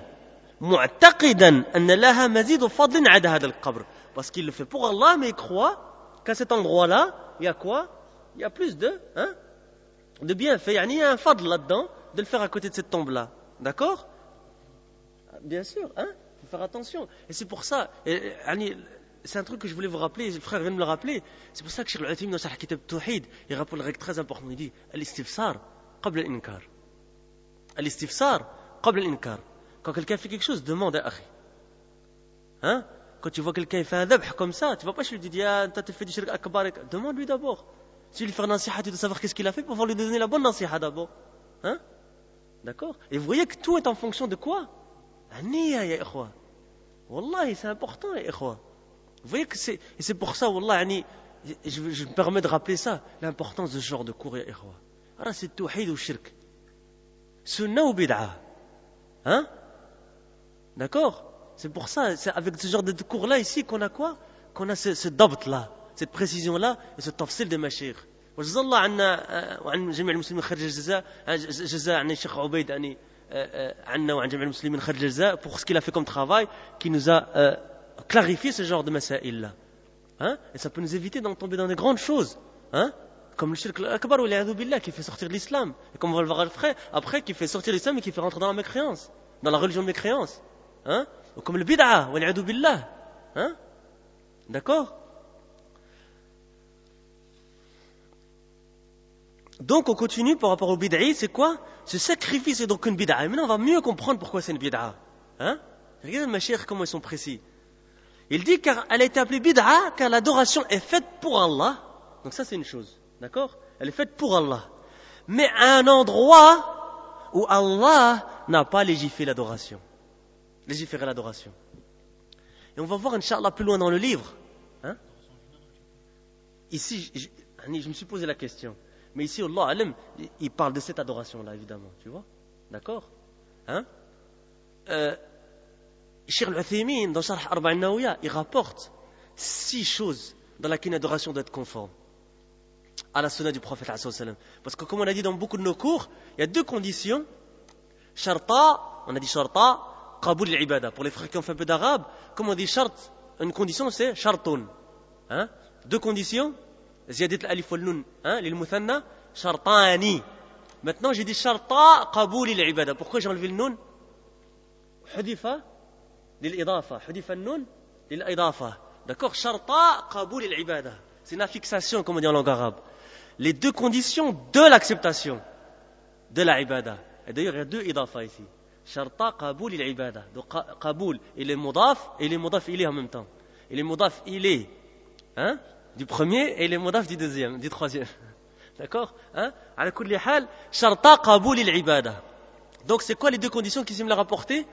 معتقدا أن لها مزيد فضل عند هذا القبر parce qu'il le fait pour Allah mais il croit qu'à cet endroit-là il y a quoi? Il y a plus de hein, de bienfaits, yani il y a un fadl là-dedans de le faire à côté de cette tombe-là. D'accord? Bien sûr, hein? Il faut faire attention. Et c'est pour ça, et, yani, c'est un truc que je voulais vous rappeler, le frère vient de me le rappeler. C'est pour ça que Cheikh Al-Uthaymin dans Sharh Kitab Tawhid, il rappelle une règle très importante, il dit al-istifsar qabla al-inkar. Al-istifsar qabla al-inkar. Quand quelqu'un fait quelque chose, demande à Akhi. Hein? Quand tu vois quelqu'un fait un dhabh comme ça, tu vas pas chez lui dire, ah, toi tu fais du shirk akbar. Demande-lui d'abord. Si tu lui fais un nasiha, tu dois savoir qu'est-ce qu'il a fait pour pouvoir lui donner la bonne nasiha d'abord. Hein? D'accord? Et vous voyez que tout est en fonction de quoi? Aniya, ya ikhwa. Wallahi, c'est important, ya ikhwa. Vous voyez que c'est, et c'est pour ça, wallah, ani, je, je me permets de rappeler ça, l'importance de ce genre de cours, ya ikhwa. Alors, c'est tawhid ou shirk. Sunna ou bid'a. Hein? D'accord? C'est pour ça, c'est avec ce genre de cours-là ici qu'on a quoi? Qu'on a ce, ce dabt-là, cette précision-là et ce tafsil des mashayikh. وجزا الله عنا وعن جميع المسلمين خير الجزاء جزاء عن الشيخ عبيد يعني Anna ou an Jami' al-Muslimin kharj al-Jaza pour ce qu'il a fait comme travail, qui nous a euh, clarifié ce genre de masaïl-là. Hein? Et ça peut nous éviter d'en tomber dans des grandes choses. Hein? Comme le shirk al-akbar ou l'iyadhu billah qui fait sortir de l'islam. Et comme on va le voir après, après qui fait sortir de l'islam et qui fait rentrer dans la mécréance, dans la religion de mécréance. Hein? Ou comme le bid'a ou l'iyadhu billah. Hein? D'accord? Donc on continue par rapport au bid'i, c'est quoi? Ce sacrifice est donc une bid'a. Et maintenant on va mieux comprendre pourquoi c'est une bid'a. Hein? Regardez ma chère comment ils sont précis. Il dit car elle a été appelée bid'a car l'adoration est faite pour Allah. Donc ça c'est une chose, d'accord? Elle est faite pour Allah. Mais à un endroit où Allah n'a pas légiféré l'adoration. Légiféré l'adoration. Et on va voir Inch'Allah plus loin dans le livre. Hein? Ici, je, je, je me suis posé la question. Mais ici, Allah alam, il parle de cette adoration-là, évidemment, tu vois? D'accord? Hein? Euh, Cheikh Al-Uthaymin, dans Sharh Arba'in Nawawiyya, il rapporte six choses dans lesquelles une adoration doit être conforme à la sunna du prophète. Parce que, comme on a dit dans beaucoup de nos cours, il y a deux conditions. Sharta, on a dit sharta, qaboul al-ibada. Pour les frères qui ont fait un peu d'arabe, comme on dit shart, une condition c'est shartun. Hein? Deux conditions. زيادة الألف والنون للمثنى شرطان. Maintenant j'ai dit شرطا قبول العبادة. Pourquoi j'ai enlevé le nun? حذف للإضافة. حذف النون للإضافة. D'accord? شرطا قبول العبادة. C'est une affixation comme on dit en langue arabe. Les deux conditions de l'acceptation de la ibada. Et d'ailleurs il y a deux idafa ici. شرطا قبول العبادة. Donc قبول il est mudaf et il est mudaf il est en même temps. Il est mudaf il est. Hein? Du premier et les modafs du deuxième, du troisième. D'accord? Hein? Ala kulli hal, sharta qaboul al-ibada. Donc c'est quoi les deux conditions qui me l'a rapporté?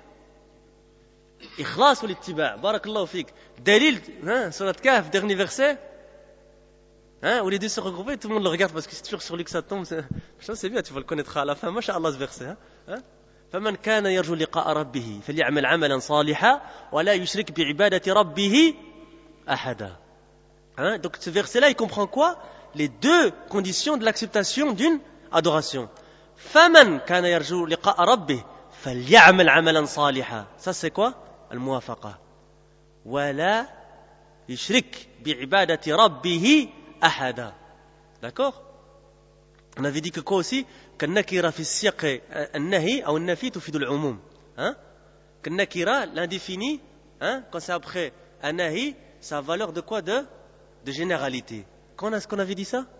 Ikhlas ou l'ittiba'. Barakallahu fik. Dalil, hein, surat Kahf, dernier verset. Hein, où les deux se regroupent, tout le monde le regarde parce que c'est toujours sur lui que ça tombe. C'est, c'est bien, tu vas le connaître à la fin. Masha'Allah ce verset. Hein? فمن كان يرجو لقاء ربه فليعمل عملا صالحا ولا يشرك بعبادة ربه أحدا. Hein? Donc ce verset-là, il comprend quoi? Les deux conditions de l'acceptation d'une adoration. فَمَنْ كَانَ يَرْجُو لِقَاءَ رَبِّهِ فَلْيَعْمَلْ عَمَلًا صَالِحًا. Ça c'est quoi? الموافقة. وَلَا يُشْرِكْ بِعِبَادَةِ رَبِّهِ أَحَدًا. D'accord? On avait dit que quoi aussi? كالنكرة في السياق النهي أو النفي تفيد العموم. Hein? كالنكرة, l'indéfini, hein? Quand c'est après un nahi, ça a valeur de quoi? De de généralité. Quand est-ce qu'on avait dit ça?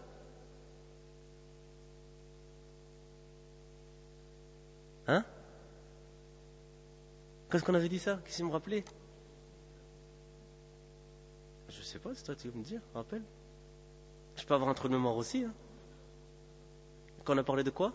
Hein? Qu'est-ce qu'on avait dit ça? Qui s'est me rappelé? Je sais pas, c'est toi qui veux me dire, rappelle. Je peux avoir un trou de mémoire aussi. Hein? Quand on a parlé de quoi?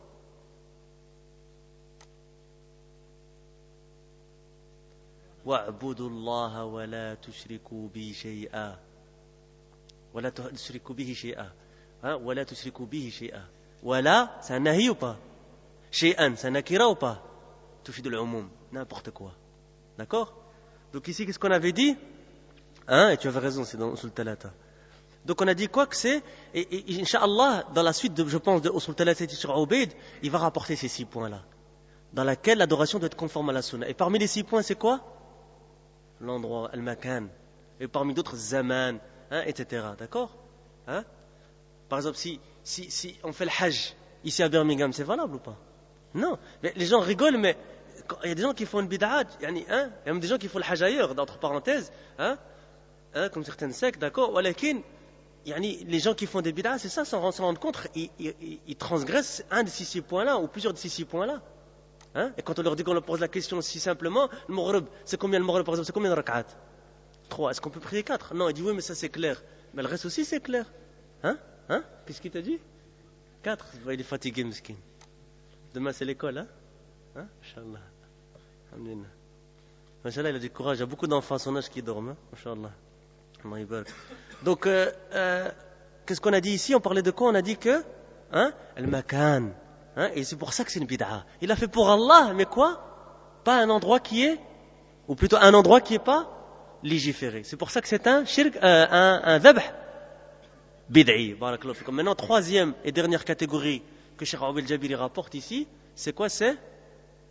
وَاعْبُدُوا اللَّهَ وَلَا تُشْرِكُوا بِهِ شَيْئًا ولا تشركوا به شيئا. ولا تشركوا به شيئا. ولا c'est un nahi ou pas? شيئا c'est un nakira ou pas? تفيد العموم. N'importe quoi. D'accord? Donc ici qu'est-ce qu'on avait dit? Hein? Et tu avais raison, c'est dans Usul Talata. Donc on a dit quoi que c'est? Et, et, et Inch'Allah, dans la suite, de, je pense, de Usul Talata sur Ubayd, il va rapporter ces six points-là, dans laquelle l'adoration doit être conforme à la sunna. Et parmi les six points, c'est quoi? L'endroit, al-makan. Et parmi d'autres, zaman. Hein, et cetera. D'accord? Hein? Par exemple, si, si, si on fait le hajj ici à Birmingham, c'est valable ou pas? Non. Mais les gens rigolent, mais il y a des gens qui font une bid'a, hein? Il y a même des gens qui font le hajj ailleurs, entre parenthèses, hein? Hein, comme certaines sectes, d'accord? Walakin, les gens qui font des bid'a, c'est ça, sans s'en rendre compte, ils, ils, ils transgressent un de ces six points-là, ou plusieurs de ces six points-là. Hein? Et quand on leur dit qu'on leur pose la question si simplement, le maghrib, c'est combien le maghrib, par exemple, c'est combien de rak'at? Trois. Est-ce qu'on peut prier quatre? Non, il dit oui, mais ça c'est clair. Mais le reste aussi c'est clair. Hein? Hein? Qu'est-ce qu'il t'a dit? Quatre. Il est fatigué, miskin. Demain c'est l'école, hein? Hein? Inch'Allah. Alhamdulillah. Inch'Allah, il a du courage. Il y a beaucoup d'enfants à son âge qui dorment, hein? Inch'Allah. Allah yabarak. Donc, euh, euh, qu'est-ce qu'on a dit ici? On parlait de quoi? On a dit que, hein? Al-makan. Hein? Et c'est pour ça que c'est une bid'a. Il a fait pour Allah, mais quoi? Pas un endroit qui est, ou plutôt un endroit qui est pas légiféré. C'est pour ça que c'est un shirk, euh, un, un dhabh bid'i. Barakallahu fikum. Maintenant, troisième et dernière catégorie que Cheikh Abdel Jabiri rapporte ici, c'est quoi? C'est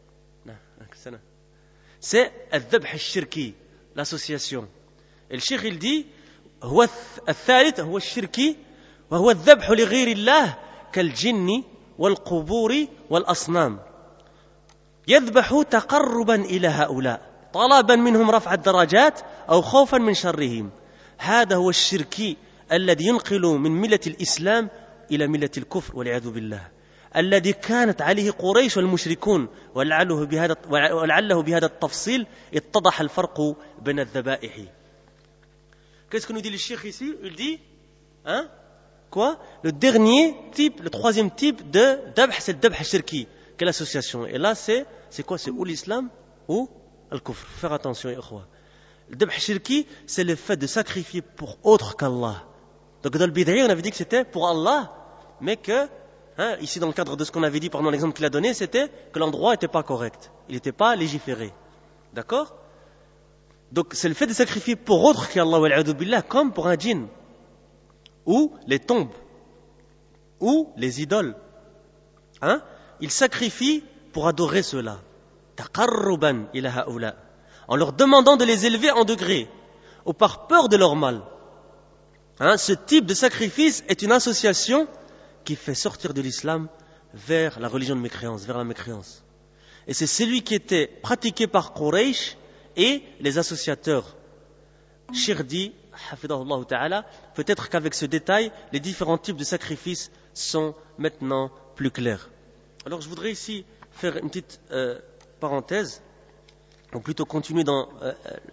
C'est الذبح الشركي, l'association. Et le cheikh il dit هو الثالث هو الشركي وهو الذبح لغير الله كالجن والقبور والأصنام يذبح تقربا إلى هؤلاء طلبا منهم رفع الدرجات أو خوفا من شرهم. هذا هو الشركي الذي ينقل من ملة الإسلام إلى ملة الكفر والعياذ بالله, الذي كانت عليه قريش والمشركون, ولعله بهذا ولعله بهذا التفصيل اتضح الفرق بين الذبائح. Qu'est-ce que nous dit le cheikh ici? Il dit, hein, quoi? Le dernier type, le troisième type de dabh, c'est le dabh shirki. Quelle association? Et là, c'est, c'est quoi? C'est ou l'islam ou al-kufr. Faire attention, ikhwa. Le dabh shirki, c'est le fait de sacrifier pour autre qu'Allah. Donc dans le bid'i, on avait dit que c'était pour Allah, mais que, hein, ici dans le cadre de ce qu'on avait dit pendant l'exemple qu'il a donné, c'était que l'endroit n'était pas correct. Il n'était pas légiféré. D'accord? Donc c'est le fait de sacrifier pour autre qu'Allah wal-'a'udhu billah, comme pour un djinn, ou les tombes, ou les idoles. Hein? Il sacrifie pour adorer ceux-là. Taqarruban ila ha'ula. En leur demandant de les élever en degrés, ou par peur de leur mal. Hein? Ce type de sacrifice est une association qui fait sortir de l'islam vers la religion de mécréance, vers la mécréance. Et c'est celui qui était pratiqué par Quraysh et les associateurs. Cheikh dit, hafidahullah ta'ala, peut-être qu'avec ce détail, les différents types de sacrifices sont maintenant plus clairs. Alors je voudrais ici faire une petite euh, parenthèse, ou plutôt continuer dans euh,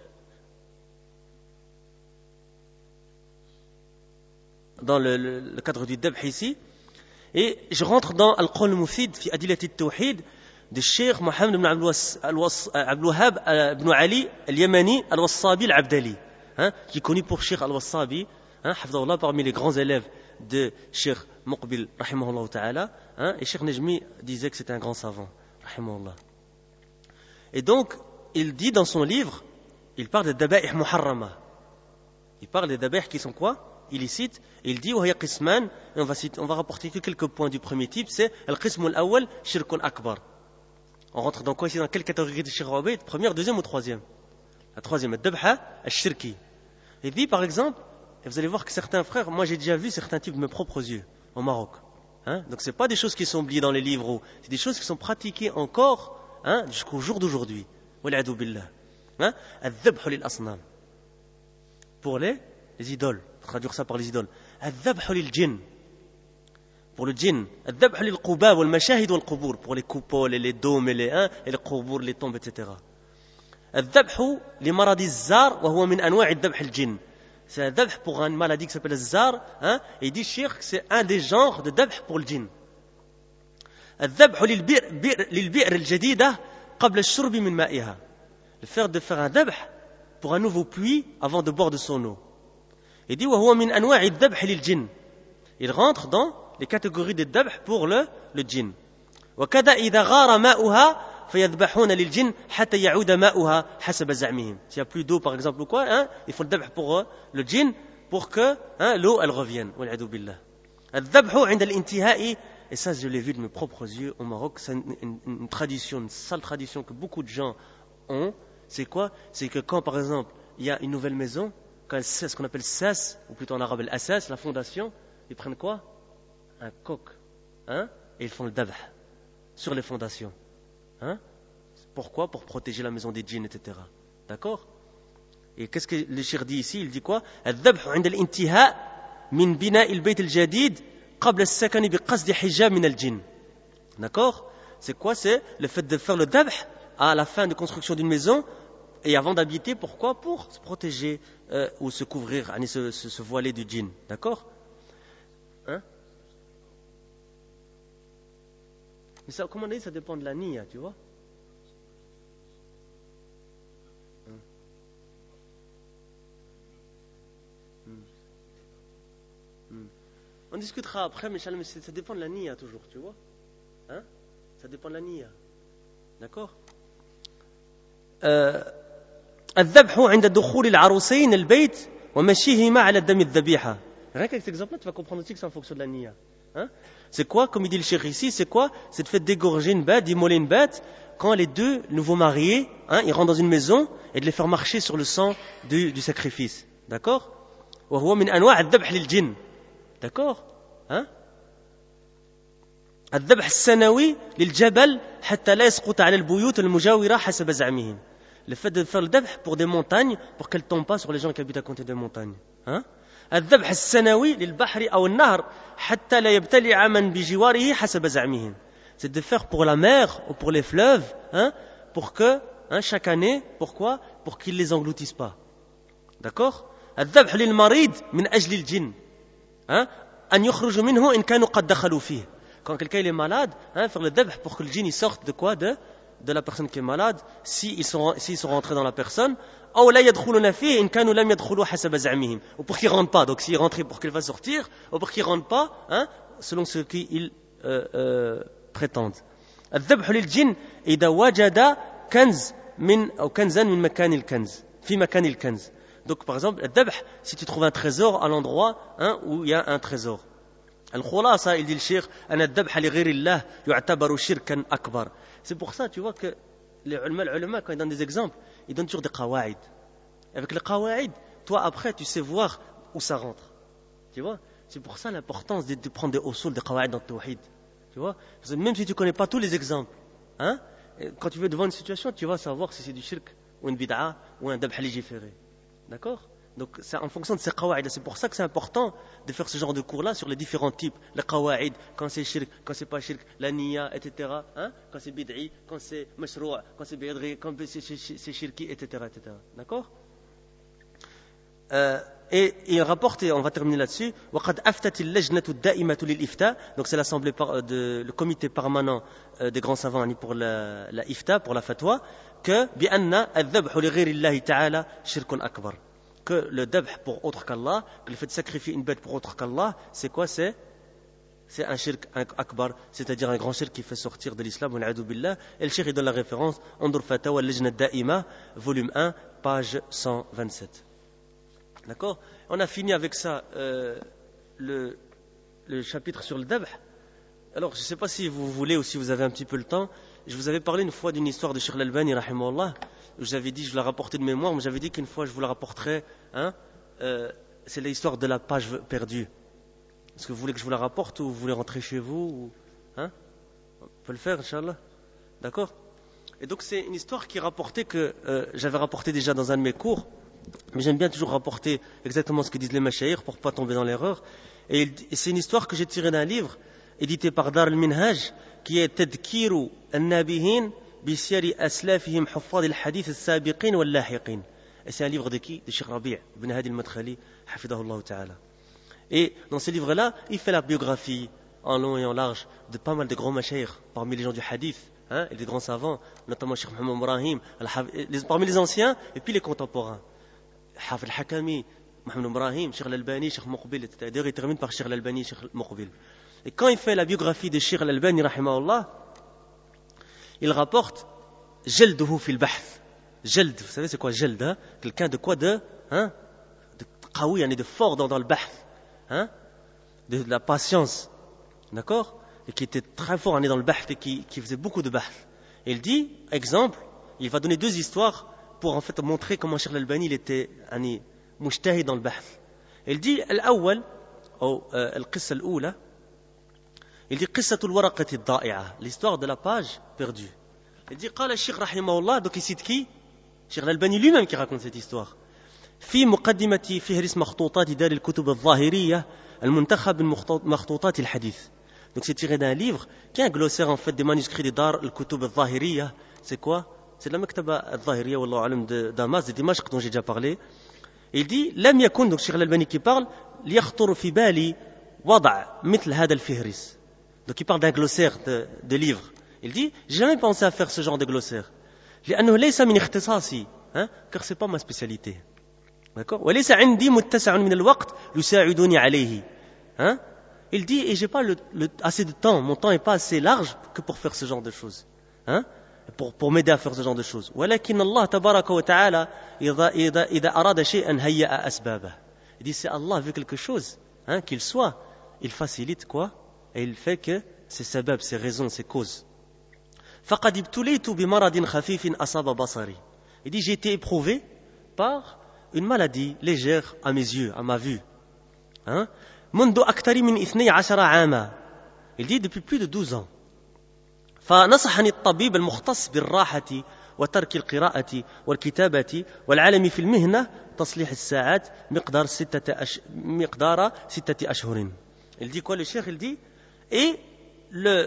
dans le, le, le cadre du dabh ici, et je rentre dans Al-Qawl al-Mufid fi Adilat al-Tawhid de Cheikh Mohammed ibn Abdul Wahhab ibn Ali al-Yamani al-Wassabi al-Abdali, hein, qui est connu pour Cheikh al-Wassabi, hein, hafidahullah, parmi les grands élèves de Cheikh Muqbil rahimahullah ta'ala, hein, et Cheikh Najmi disait que c'était un grand savant rahimahullah. Et donc il dit dans son livre, il parle des daba'ih muharrama, il parle des daba'ih qui sont quoi? Il y cite, il dit, وهي قسمان, et on va, citer, on va rapporter que quelques points du premier type, c'est القسم الأول شرك أكبر. On rentre dans quoi ici? Dans quelle catégorie de shirk Ubayd? Première, deuxième ou troisième? La troisième, الذبح الشركي. Il dit par exemple, et vous allez voir que certains frères, moi j'ai déjà vu certains types de mes propres yeux au Maroc. Hein? Donc c'est pas des choses qui sont oubliées dans les livres, c'est des choses qui sont pratiquées encore, hein, jusqu'au jour d'aujourd'hui. والعياذ بالله. Hein? الذبح للأصنام. Pour les, les idoles. Traduire ça par les idoles. الذبح للجن. Pour le djinn. الذبح للقباب والمشاهد والقبور. Pour les coupoles et les dômes et les, hein, et les قبور, les tombes, et cetera. الذبح لمرض الزار وهو من أنواع الذبح الجن. C'est un dhabh pour une maladie qui s'appelle le zar, hein, et il dit shirk, c'est un des genres de dhabh pour le djinn. الذبح للبئر الجديدة قبل الشرب من مائها. Le faire de faire un dhabh pour un nouveau puits avant de boire de son eau. Il dit وهو من أنواع الذبح للجن. Il rentre dans les catégories de dhabh pour le, le djinn. وكذا إذا غار ماؤها فيذبحون للجن حتى يعود ماؤها حسب زعمهم. S'il n'y a plus d'eau par exemple ou quoi, hein, il faut le dhabh pour euh, le djinn pour que, hein, l'eau elle revienne. والعياذ بالله. الذبح عند الانتهاء, et ça je l'ai vu de mes propres yeux au Maroc, c'est une, une, une tradition, une sale tradition que beaucoup de gens ont. C'est quoi? C'est que quand par exemple il y a une nouvelle maison, quand elle cesse, ce qu'on appelle sas, ou plutôt en arabe l'assas, la fondation, ils prennent quoi? Un coq, hein, et ils font le dhabh sur les fondations. Hein? Pourquoi? Pour protéger la maison des djinns, et cetera. D'accord? Et qu'est-ce que le cheikh dit ici? Il dit quoi? الذبح عند الانتهاء من بناء البيت الجديد قبل السكن بقصد حجاب من الجن. D'accord? C'est quoi? C'est le fait de faire le dhabh à la fin de construction d'une maison et avant d'habiter. Pourquoi? Pour se protéger euh, ou se couvrir, se, se, se voiler du djinn. D'accord? Hein? Mais ça, comme on dit, ça dépend de la niya, tu vois. Hum. Hum. Hum. On discutera après, mais ça dépend de la niya toujours, tu vois. Hein? Ça dépend de la niya. D'accord? الذبح عند دخول العروسين البيت ومشيهما على الدم الذبيحة. Rien qu'avec cet exemple-là, tu vas comprendre aussi que c'est en fonction de la niya. Hein? C'est quoi, comme il dit le cheikh ici, c'est quoi? C'est le fait d'égorger une bête, d'immoler une bête, quand les deux nouveaux mariés, hein, ils rentrent dans une maison, et de les faire marcher sur le sang du, du sacrifice. D'accord? وهو من أنواع الذبح للجن. D'accord? Hein? الذبح السنوي للجبل حتى لا يسقط على البيوت المجاورة حسب زعمهم. Le fait de faire le dhabh pour des montagnes, pour qu'elles ne tombent pas sur les gens qui habitent à côté des montagnes. Hein? الذبح السنوي للبحر أو النهر حتى لا يبتلع من بجواره حسب زعمهم. C'est de faire pour la mer ou pour les fleuves, hein, pour que, hein, chaque année, pourquoi? Pour qu'ils ne les engloutissent pas. D'accord? الذبح للمريض من أجل الجن. Hein? أن يخرجوا منه إن كانوا قد دخلوا فيه. Quand quelqu'un il est malade, hein, faire le dhabh pour que le djinn il sorte de quoi? De, de la personne qui est malade, s'ils si sont, si sont rentrés dans la personne. أو لا يدخلون فيه إن كانوا لم يدخلوا حسب زعمهم. Ou pour qu'ils ne rentrent pas. Donc s'il est rentré pour qu'il va sortir, ou pour qu'il ne rentre pas, hein, selon ce qu'ils euh, euh, prétendent. الذبح للجن إذا وجد كنز من أو كنزا من مكان الكنز في مكان الكنز. Donc par exemple, le dhabh, si tu trouves un trésor à l'endroit, hein, où il y a un trésor. الخلاصة, il dit le cheikh, أن الذبح لغير الله يعتبر شركا أكبر. C'est pour ça, tu vois que les ulama, les ulama, quand ils donnent des exemples, ils donnent toujours des qawaïd. Avec les qawaïd, toi après, tu sais voir où ça rentre. Tu vois? C'est pour ça l'importance de, de prendre des usul, des qawaïd dans le tawhid. Tu vois? Parce que même si tu ne connais pas tous les exemples, hein, quand tu veux devant une situation, tu vas savoir si c'est du shirk ou une bid'a ou un dhabh légiféré. D'accord? Donc c'est en fonction de ces qawaïd. C'est pour ça que c'est important de faire ce genre de cours-là sur les différents types. Les qawaïd, quand c'est shirk, quand c'est pas shirk, la niya, et cetera. Hein? Quand c'est bid'i, quand c'est mashrou', quand c'est bid'i, quand c'est, c'est, c'est shirki, et cetera, et cetera. D'accord? euh, et, et il rapporte, et on va terminer là-dessus, وَقَدْ أَفْتَتِ اللَّجْنَةُ الدَّائِمَةُ لِلْإِفْتَاء. Donc c'est l'assemblée par, de, le comité permanent euh, des grands savants pour la, la ifta, pour la fatwa, que بِأَنَّ الذَّبْحُ لِغَيْرِ اللَّهِ تَعَالَى شِرْكٌ أَكْبَرٌ. Que le dhabh pour autre qu'Allah, que le fait de sacrifier une bête pour autre qu'Allah, c'est quoi? C'est, c'est un shirk akbar, c'est-à-dire un grand shirk qui fait sortir de l'islam, wal-'a'udhu billah. Et le shirk il donne la référence, Andur Fatawa al-Lajna ad-Da'ima, volume un, page cent vingt-sept. D'accord? On a fini avec ça, euh, le, le chapitre sur le dhabh. Alors, je ne sais pas si vous voulez ou si vous avez un petit peu le temps. Je vous avais parlé une fois d'une histoire de Cheikh Al-Albani, rahimahullah. J'avais dit, je vous la rapportais de mémoire, mais j'avais dit qu'une fois je vous la rapporterai. Hein, euh, c'est l'histoire de la page perdue. Est-ce que vous voulez que je vous la rapporte ou vous voulez rentrer chez vous ou, hein? On peut le faire, Inch'Allah. D'accord? Et donc c'est une histoire qui rapportait que euh, j'avais rapporté déjà dans un de mes cours, mais j'aime bien toujours rapporter exactement ce que disent les mashayikh pour ne pas tomber dans l'erreur. Et, il, et c'est une histoire que j'ai tirée d'un livre édité par Dar al-Minhaj qui est Tadkiru al-Nabihin بسير أسلافهم حفاظ الحديث السابقين واللاحقين. Et c'est un livre de qui? De Cheikh Rabi' ibn Hadi al-Madkhali, hafidahullah ta'ala. Et dans ce livre-là, il fait la biographie en long et en large de pas mal de grands mashayikh parmi les gens du hadith, hein, et des grands savants, notamment Cheikh Mohammed Ibrahim, parmi les anciens et puis les contemporains. Hafid al-Hakami, Mohammed Ibrahim, Cheikh Al-Albani, Cheikh Muqbil, et cetera. D'ailleurs, il termine par Cheikh Al-Albani, Cheikh Muqbil. Et quand il fait la biographie de Cheikh Al-Albani, rahimahullah, il rapporte Jalduhu fil bahth. Jald, vous savez c'est quoi Jald, hein? Quelqu'un de quoi? De, hein? De qawi, de fort dans, dans le bahth, hein? De, de la patience, d'accord? Et qui était très fort dans le bahth et qui, qui faisait beaucoup de bahth. Et il dit, exemple, il va donner deux histoires pour en fait montrer comment Cheikh Al-Albani il était yani, mujtahid dans le bahth. Il dit, al-awwal, ou al-qissa al-oula, il dit qissatul waraqati ad-da'i'a, l'histoire de la page perdue. Il dit qala Cheikh rahimahullah, donc il cite qui? Cheikh Al-Albani lui-même qui raconte cette histoire. في مقدمة فهرس مخطوطات دار الكتب الظاهرية المنتخب من مخطوطات الحديث. Donc c'est tiré d'un livre qui est un glossaire en fait des manuscrits de Dar al-Kutub al-Zahiriyya. C'est quoi? C'est la Maktaba al-Zahiriyya wallahu alam de Damas, de Dimashq dont j'ai déjà parlé. Et il dit لم يكن, donc Cheikh Al-Albani qui parle, ليخطر في بالي وضع مثل هذا الفهرس. Donc il parle d'un glossaire de, de livres. Il dit, j'ai jamais pensé à faire ce genre de glossaire. لأنه ليس من اختصاصي, hein, car c'est pas ma spécialité. D'accord? وليس عندي متسع من الوقت يساعدني عليه. Hein? Il dit, et j'ai pas le, le, assez de temps, mon temps est pas assez large que pour faire ce genre de choses. Hein? Pour, pour m'aider à faire ce genre de choses. ولكن الله تبارك وتعالى إذا, إذا, إذا أراد شيئا هيأ أسبابه. Il dit, c'est Allah veut quelque chose, hein, qu'il soit, il facilite quoi? Et il fait que ses sabab, ses raisons, ses causes. فقد ابتليت بمرض خفيف أصاب بصري. Il dit, j'ai été éprouvé par une maladie légère à mes yeux, à ma vue. Hein? منذ أكثر من اثني عشر عاما. Il dit, depuis plus de douze ans. فنصحني الطبيب المختص بالراحة وترك القراءة والكتابة والعلم في المهنة تصليح الساعات مقدار ستة أش... مقدار ستة أشهر. Il dit quoi le cheikh? Il dit, et le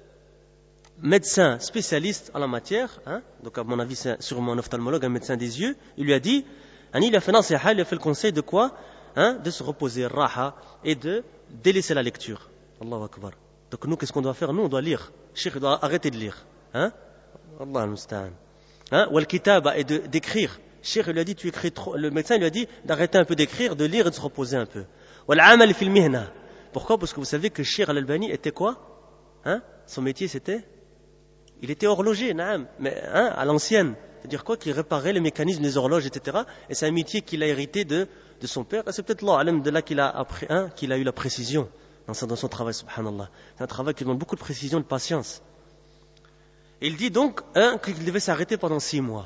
médecin spécialiste en la matière, hein, donc à mon avis c'est sûrement un ophtalmologue, un médecin des yeux, il lui a dit, il a fait nasiha, il a fait le conseil de quoi, hein, de se reposer, raha, et de délaisser la lecture. Allahu Akbar. Donc nous, qu'est-ce qu'on doit faire? Nous, on doit lire. Le cheikh doit arrêter de lire. Hein? Allah al-Musta'an. Hein? Ou al-kitaba, et de, d'écrire. Le cheikh lui a dit, tu écris trop. Le médecin lui a dit d'arrêter un peu d'écrire, de lire et de se reposer un peu. Ou al-amal fil mihna. Pourquoi? Parce que vous savez que Cheikh Al-Albani était quoi? Hein? Son métier c'était? Il était horloger, naam, mais hein, à l'ancienne. C'est-à-dire quoi? Qu'il réparait les mécanismes des horloges, et cetera. Et c'est un métier qu'il a hérité de, de son père. Et c'est peut-être là, de là qu'il a, appris, hein, qu'il a eu la précision dans son, dans son travail, subhanallah. C'est un travail qui demande beaucoup de précision et de patience. Et il dit donc hein, qu'il devait s'arrêter pendant six mois.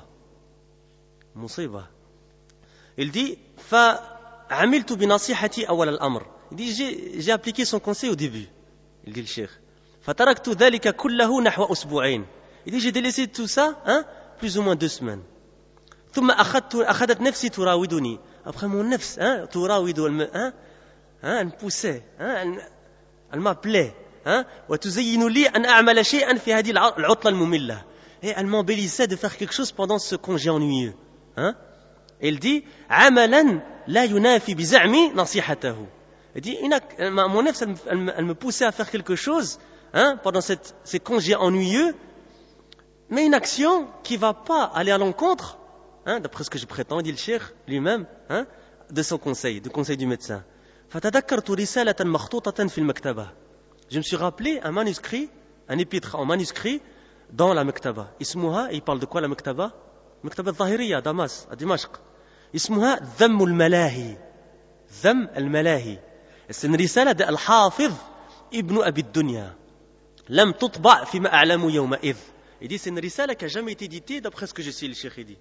Musiba. Il dit فَعَمِلْتُ بِنَصِيحَتِي أَوَّلَ الْأَمْرِ. Il dit, j'ai, j'ai appliqué son conseil au début. Il dit le cheikh. فَتَرَكْتُ ذَلِكَ كُلَّهُ نَحْوَ أُسْبُوعين. Il dit, j'ai délaissé tout ça, hein, plus ou moins deux semaines. ثُمَّ أَخَذْتُ أَخَذَتْ نَفْسِي تُرَاوِدُني. Après mon nefs, hein, تُرَاوِدُ, elle me, hein, hein, elle me poussait, hein, elle, elle m'appelait, hein, وَتُزَيِّنُ لِي أَنْ أَعْمَلَ شَيْئًا فِي هَذِهِ الْعُطْلَةِ الْمُمِلَّةِ. Et elle m'embellissait de faire quelque chose pendant ce congé ennuyeux. Hein. Et il dit, عَمَلًا لَا يُنَافِي بِزَعْمِ نَصِيحَتَهُ. Il dit, une, mon nefs, elle, elle, elle me poussait à faire quelque chose, hein, pendant cette, ces congés ennuyeux, mais une action qui ne va pas aller à l'encontre, hein, d'après ce que je prétends, dit le cheikh lui-même, hein, de son conseil, du conseil du médecin. فَتَذَكَّرْتُ رِسَالَةً مَخْطُوطَةً فِي الْمَكْتَبَةِ. Je me suis rappelé un manuscrit, un épître en manuscrit dans la Mektaba. Ismuha, il parle de quoi la Mektaba? Mektaba al-Zahiriya, Damas, à Dimashq. Ismuha ذم الملاهي. ذم الملاهي. C'est une risala de Al-Hafiz ibn Abi Dunya. Lam tutba' fima a'lamu yawma idh. Il dit c'est une risala qui n'a jamais été éditée d'après ce que je sais, le cheikh dit.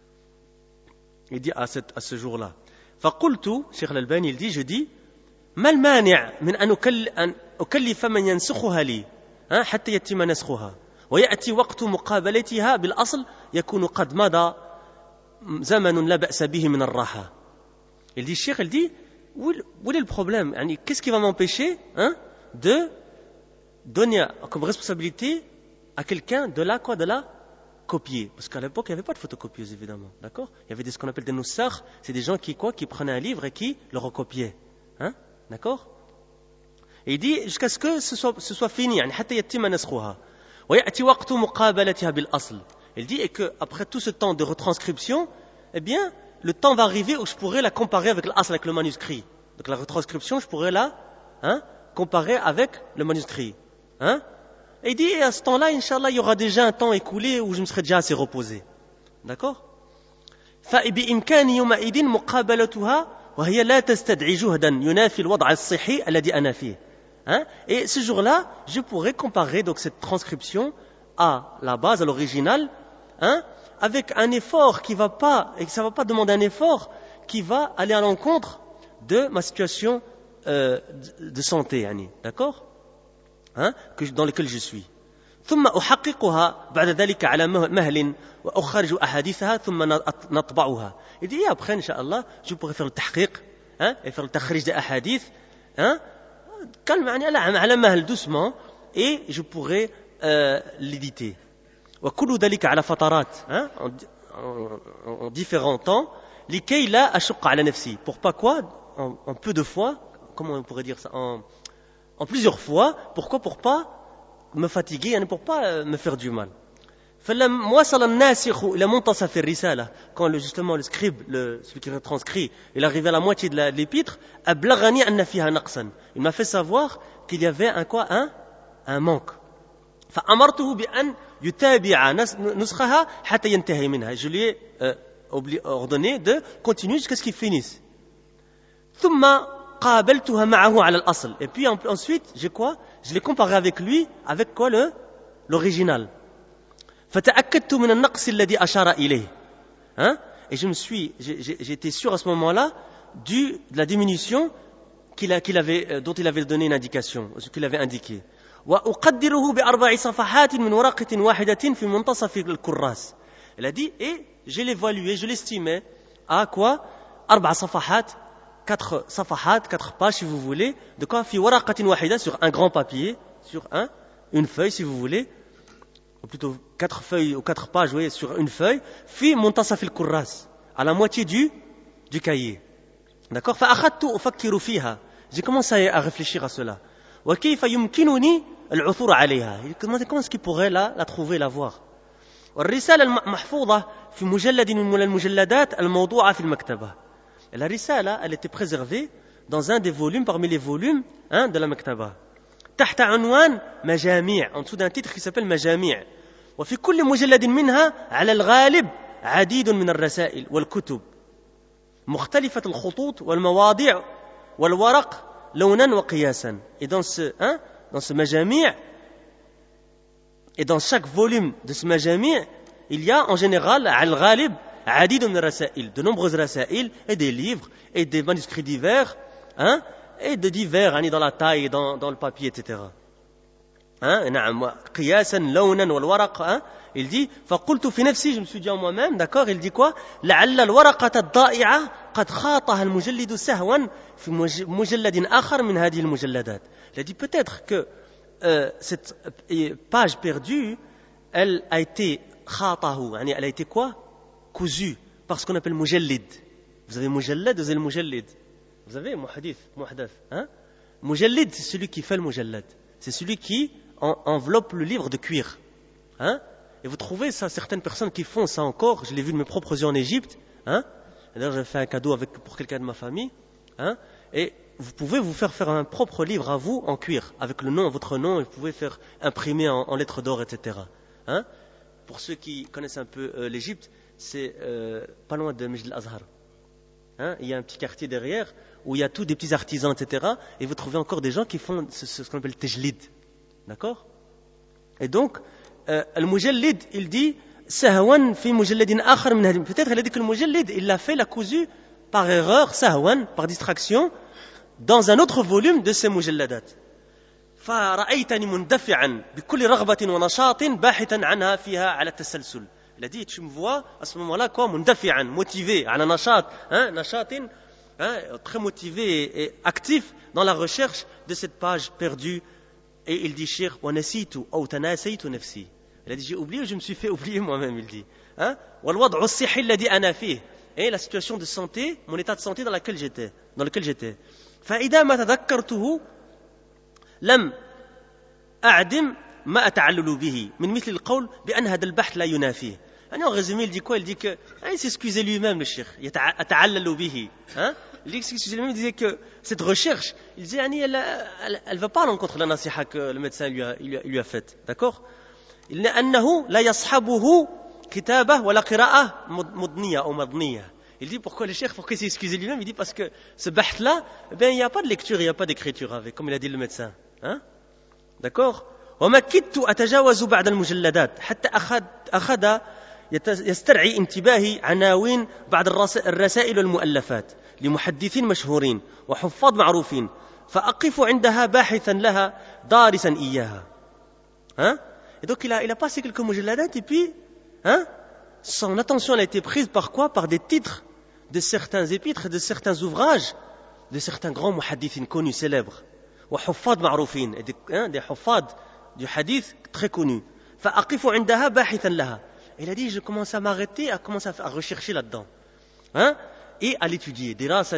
Il dit à, cette, à ce jour-là. فقلت, Cheikh Al-Albani, il dit, je dis, ما المانع من أن أكلف من ينسخها لي حتى يتم نسخها ويأتي وقت مقابلتها بالأصل يكون قد مضى زمن لا بأس به من الراحة. Il dit, Cheikh, il dit, où est le problème? Qu'est-ce qui va m'empêcher, hein, de donner comme responsabilité à quelqu'un de la quoi, de la copier? Parce qu'à l'époque, il n'y avait pas de photocopieuse, évidemment, d'accord? Il y avait des, ce qu'on appelle des noussakh, c'est des gens qui quoi, qui prenaient un livre et qui le recopiaient, hein, d'accord? Et il dit jusqu'à ce que ce soit, ce soit fini, حتى يتم نسخها ويأتي وقت مقابلتها بالأصل. Il dit et que après tout ce temps de retranscription, eh bien le temps va arriver où je pourrais la comparer avec l'asl, avec le manuscrit. Donc la retranscription, je pourrais la, hein, comparer avec le manuscrit. Hein? Et il dit, et à ce temps-là, Inch'Allah, il y aura déjà un temps écoulé où je me serai déjà assez reposé. D'accord? فَبِإِمْكَانِ يَوْمَئِذٍ مُقَابَلَتُهَا وَهِيَ لَا تَسْتَدْعِي جُهْدًا يُنَافِي الْوَضْعَ الصِّحِي الَّذِي أَنَا فِيهِ. Hein? Et ce jour-là, je pourrais comparer donc cette transcription à la base, à l'original, hein, avec un effort qui va pas, et que ça va pas demander un effort qui va aller à l'encontre de ma situation euh, de, de santé, yani, d'accord, hein, que, dans laquelle je suis. ثم أحققها بعد ذلك على مهل وأخرج أحاديثها ثم نطبعها. Il dit après, Inch'Allah, je pourrais faire le tahqiq, hein, et faire le takhrij des hadiths, hein, calme, على مهل, doucement, et je pourrais euh, l'éditer. وكل ذلك على فترات, hein, en, en, en différents temps, لكي لا أشق على نفسي. Pour pas quoi, en, en peu de fois, comment on pourrait dire ça, en, en plusieurs fois. Pourquoi? Pour pas me fatiguer, pour pas me faire du mal. فلما وصل الناسخ إلى منتصف الرسالة, quand le, justement le scribe, le, celui qui retranscrit, il arrivait à la moitié de, la, de l'épître, أبلغني أن فيها نقصا. Il m'a fait savoir qu'il y avait un quoi, un, un manque. فأمرته بأن يتابع نسخها حتى ينتهي منها. Je lui ai euh, ordonné de continuer jusqu'à ce qu'il finisse. ثم قابلتها معه على الأصل. Et puis ensuite, j'ai quoi? Je l'ai comparé avec lui, avec quoi, le l'original. فتأكدت من النقص الذي أشار إليه. Hein? Et je me suis, j'étais sûr à ce moment-là du, de la diminution qu'il a, qu'il avait, dont il avait donné une indication, ce qu'il avait indiqué. وأقدره بأربع صفحات من ورقة واحدة في منتصف الكراس. Elle a dit, et je l'évaluais, je l'estimais à quoi? أربع صفحات, quatre صفحات, quatre pages si vous voulez, de quoi? في ورقة واحدة, sur un grand papier, sur un, une feuille si vous voulez, ou plutôt quatre feuilles ou quatre pages, oui, sur une feuille, في منتصف الكراس, à la moitié du, du cahier. D'accord? فأخذت أفكر فيها. J'ai commencé à réfléchir à cela. وكيف يمكنني العثور عليها. Comment est-ce qu'il pourrait la, la trouver, la voir? والرسالة المحفوظة في مجلد من المجلدات الموضوعة في المكتبة. Et la risala, elle était préservée dans un des volumes, parmi les volumes hein, de la Maktaba. تحت عنوان مجاميع, en dessous d'un titre qui s'appelle مجاميع. وفي كل مجلد منها على الغالب عديد من الرسائل والكتب مختلفة الخطوط والمواضيع والورق لونا وقياسا. Et dans ce, hein, dans ce مجاميع, et dans chaque volume de ce مجاميع, il y a en général على الغالب عديد من الرسائل, de nombreuses رسائل et des livres et des manuscrits divers, hein, et de divers, hein, dans la taille, dans, dans le papier, et cetera. Hein, نعم, قياسا لونا والورق, hein, il dit فقلت في نفسي, je me suis dit en moi-même, d'accord, il dit quoi? لعل الورقة الضائعة قد خاطها المجلد سهوا في مجلد آخر من هذه المجلدات. Il a dit peut-être que euh, cette page perdue, elle a été خاطه, يعني elle a été quoi? Cousue par ce qu'on appelle mujallid. Vous avez mujallad, vous avez le mujallid. Vous avez muhadith, muhadath, hein? Mujallid, c'est celui qui fait le mujallad. C'est celui qui en, enveloppe le livre de cuir. Hein? Et vous trouvez ça, certaines personnes qui font ça encore. Je l'ai vu de mes propres yeux en Égypte. Hein? D'ailleurs, j'ai fait un cadeau avec, pour quelqu'un de ma famille. Hein? Et vous pouvez vous faire faire un propre livre à vous en cuir, avec le nom, votre nom, et vous pouvez faire imprimer en, en lettres d'or, et cetera. Hein? Pour ceux qui connaissent un peu euh, l'Égypte, c'est euh, pas loin de Majd al-Azhar. Hein? Il y a un petit quartier derrière où il y a tous des petits artisans, et cetera. Et vous trouvez encore des gens qui font ce, ce qu'on appelle tajlid. D'accord? Et donc, euh, le-mujallid, il dit sahwan fi mujalladin akhar min hadhihi. Peut-être il a dit que le mujallid, il l'a fait, l'a cousu par erreur, sahwan, par distraction, dans un autre volume de ces mujalladat. فرأيتني مندفعا بكل رغبة ونشاط باحثا عنها فيها على التسلسل. Il a dit, tu me vois à ce moment-là quoi, مندفعا, motivé, على نشاط, hein, نشاط, hein, très motivé et, et actif dans la recherche de cette page perdue. Et il dit, Cheikh, ونسيت أو تناسيت نفسي. Il a dit, j'ai oublié, je me suis fait oublier moi-même, il dit. Hein, والوضع الصحي الذي أنا فيه. Et la situation de santé, mon état de santé dans laquelle j'étais, dans lequel j'étais. فإذا ما تذكرته لم أعدم ما أتعلل به من مثل القول بأن هذا البحث لا ينافيه. يعني en résumé, il dit quoi? Il dit que, hein, il s'excusait lui-même, le cheikh. يتعلل به. Hein? Il s'excusait lui-même, il disait que cette recherche, il disait, yani, elle, elle, elle va pas à l'encontre de la nasiha que le médecin lui a, il lui a, il lui a faite. D'accord? Il dit, أنه لا يصحبه كتابة ولا قراءة مضنية أو مضنية. Il dit pourquoi le cheikh, pourquoi il s'est excusé lui-même? Il dit parce que ce bahth-là, eh bien, il n'y a pas de lecture, il n'y a pas d'écriture avec, comme il a dit le médecin. Hein? D'accord? وما كدت أتجاوز بعد المجلدات حتى أخذ أخذ يسترعي انتباهي عناوين بعض الرسائل والمؤلفات لمحدثين مشهورين وحفاظ معروفين فأقف عندها باحثا لها دارسا إياها. Hein? Et donc il a, il a passé quelques mujalladat et puis hein, son attention a été prise par quoi? Par des titres de certains épîtres, de certains ouvrages, de certains grands muhaddithin connus, célèbres. وحفاظ معروفين, et des, hein, des huffad du hadith très connus. فأقف عندها باحثا لها. Il a dit, je commence à m'arrêter, à commencer à rechercher là-dedans. Hein? Et à l'étudier.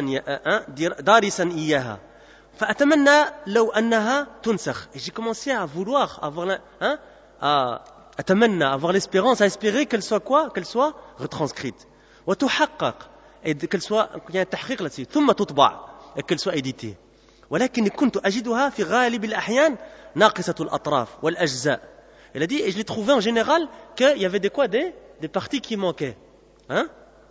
دارسا إياها. فأتمنى لو أنها تنسخ. Et j'ai commencé à vouloir avoir la, hein, à أتمنى, avoir l'espérance, à espérer qu'elle soit quoi? Qu'elle soit retranscrite. وتحقق. Et qu'elle soit, qu'il y ait un تحقيق là-dessus. ثم تطبع. Et qu'elle soit éditée. ولكن كنت أجدها في غالب الأحيان ناقصة الأطراف والأجزاء. Il a dit, et je l'ai trouvé en général qu'il y avait des quoi, des, des parties qui manquaient. Hein?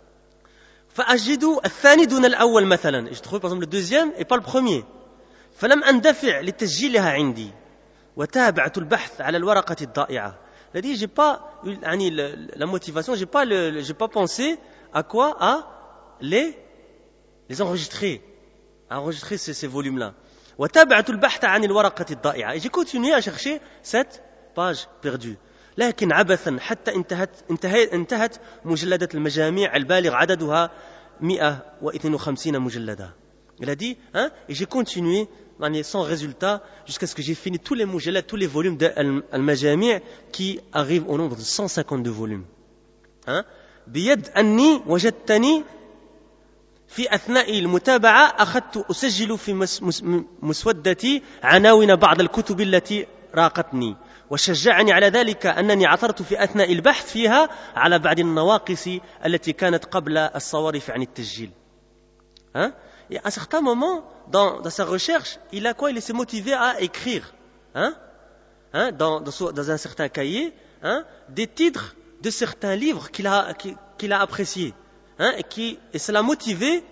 فأجد الثاني دون الأول مثلا. Et je trouve par exemple le deuxième et pas le premier. فلم أندفع لتسجيلها عندي وتابعت البحث على الورقة الضائعة. Il a dit, j'ai pas eu la motivation, j'ai pas, le, j'ai pas pensé à quoi? À les, les enregistrer, à enregistrer ces, ces volumes-là. وتابعت البحث عن الورقة الضائعة. Et j'ai continué à chercher cette page perdue. لكن عبثا حتى انتهت انتهت انتهت مجلدات المجاميع البالغ عددها مئة واثنين وخمسين مجلدة. Il a dit, hein, et j'ai continué sans résultat jusqu'à ce que j'ai fini tous les mujallad, tous les volumes de Al-Majami' qui arrivent au nombre de cent cinquante-deux volumes. Hein? بيد أني وجدتني في أثناء المتابعة أخذت أسجل في مسودتي عناوين بعض الكتب التي راقتني وشجعني على ذلك أنني عثرت في أثناء البحث فيها على بعض النواقص التي كانت قبل الصوارف عن التسجيل. Hein? Et à un certain moment, dans, dans sa recherche, il a quoi? Il s'est motivé à écrire, hein? Hein? Dans, dans, dans un certain cahier, hein? Des titres de certains livres qu'il a, qu'il a appréciés, hein? Et, qui, et ça l'a motivé.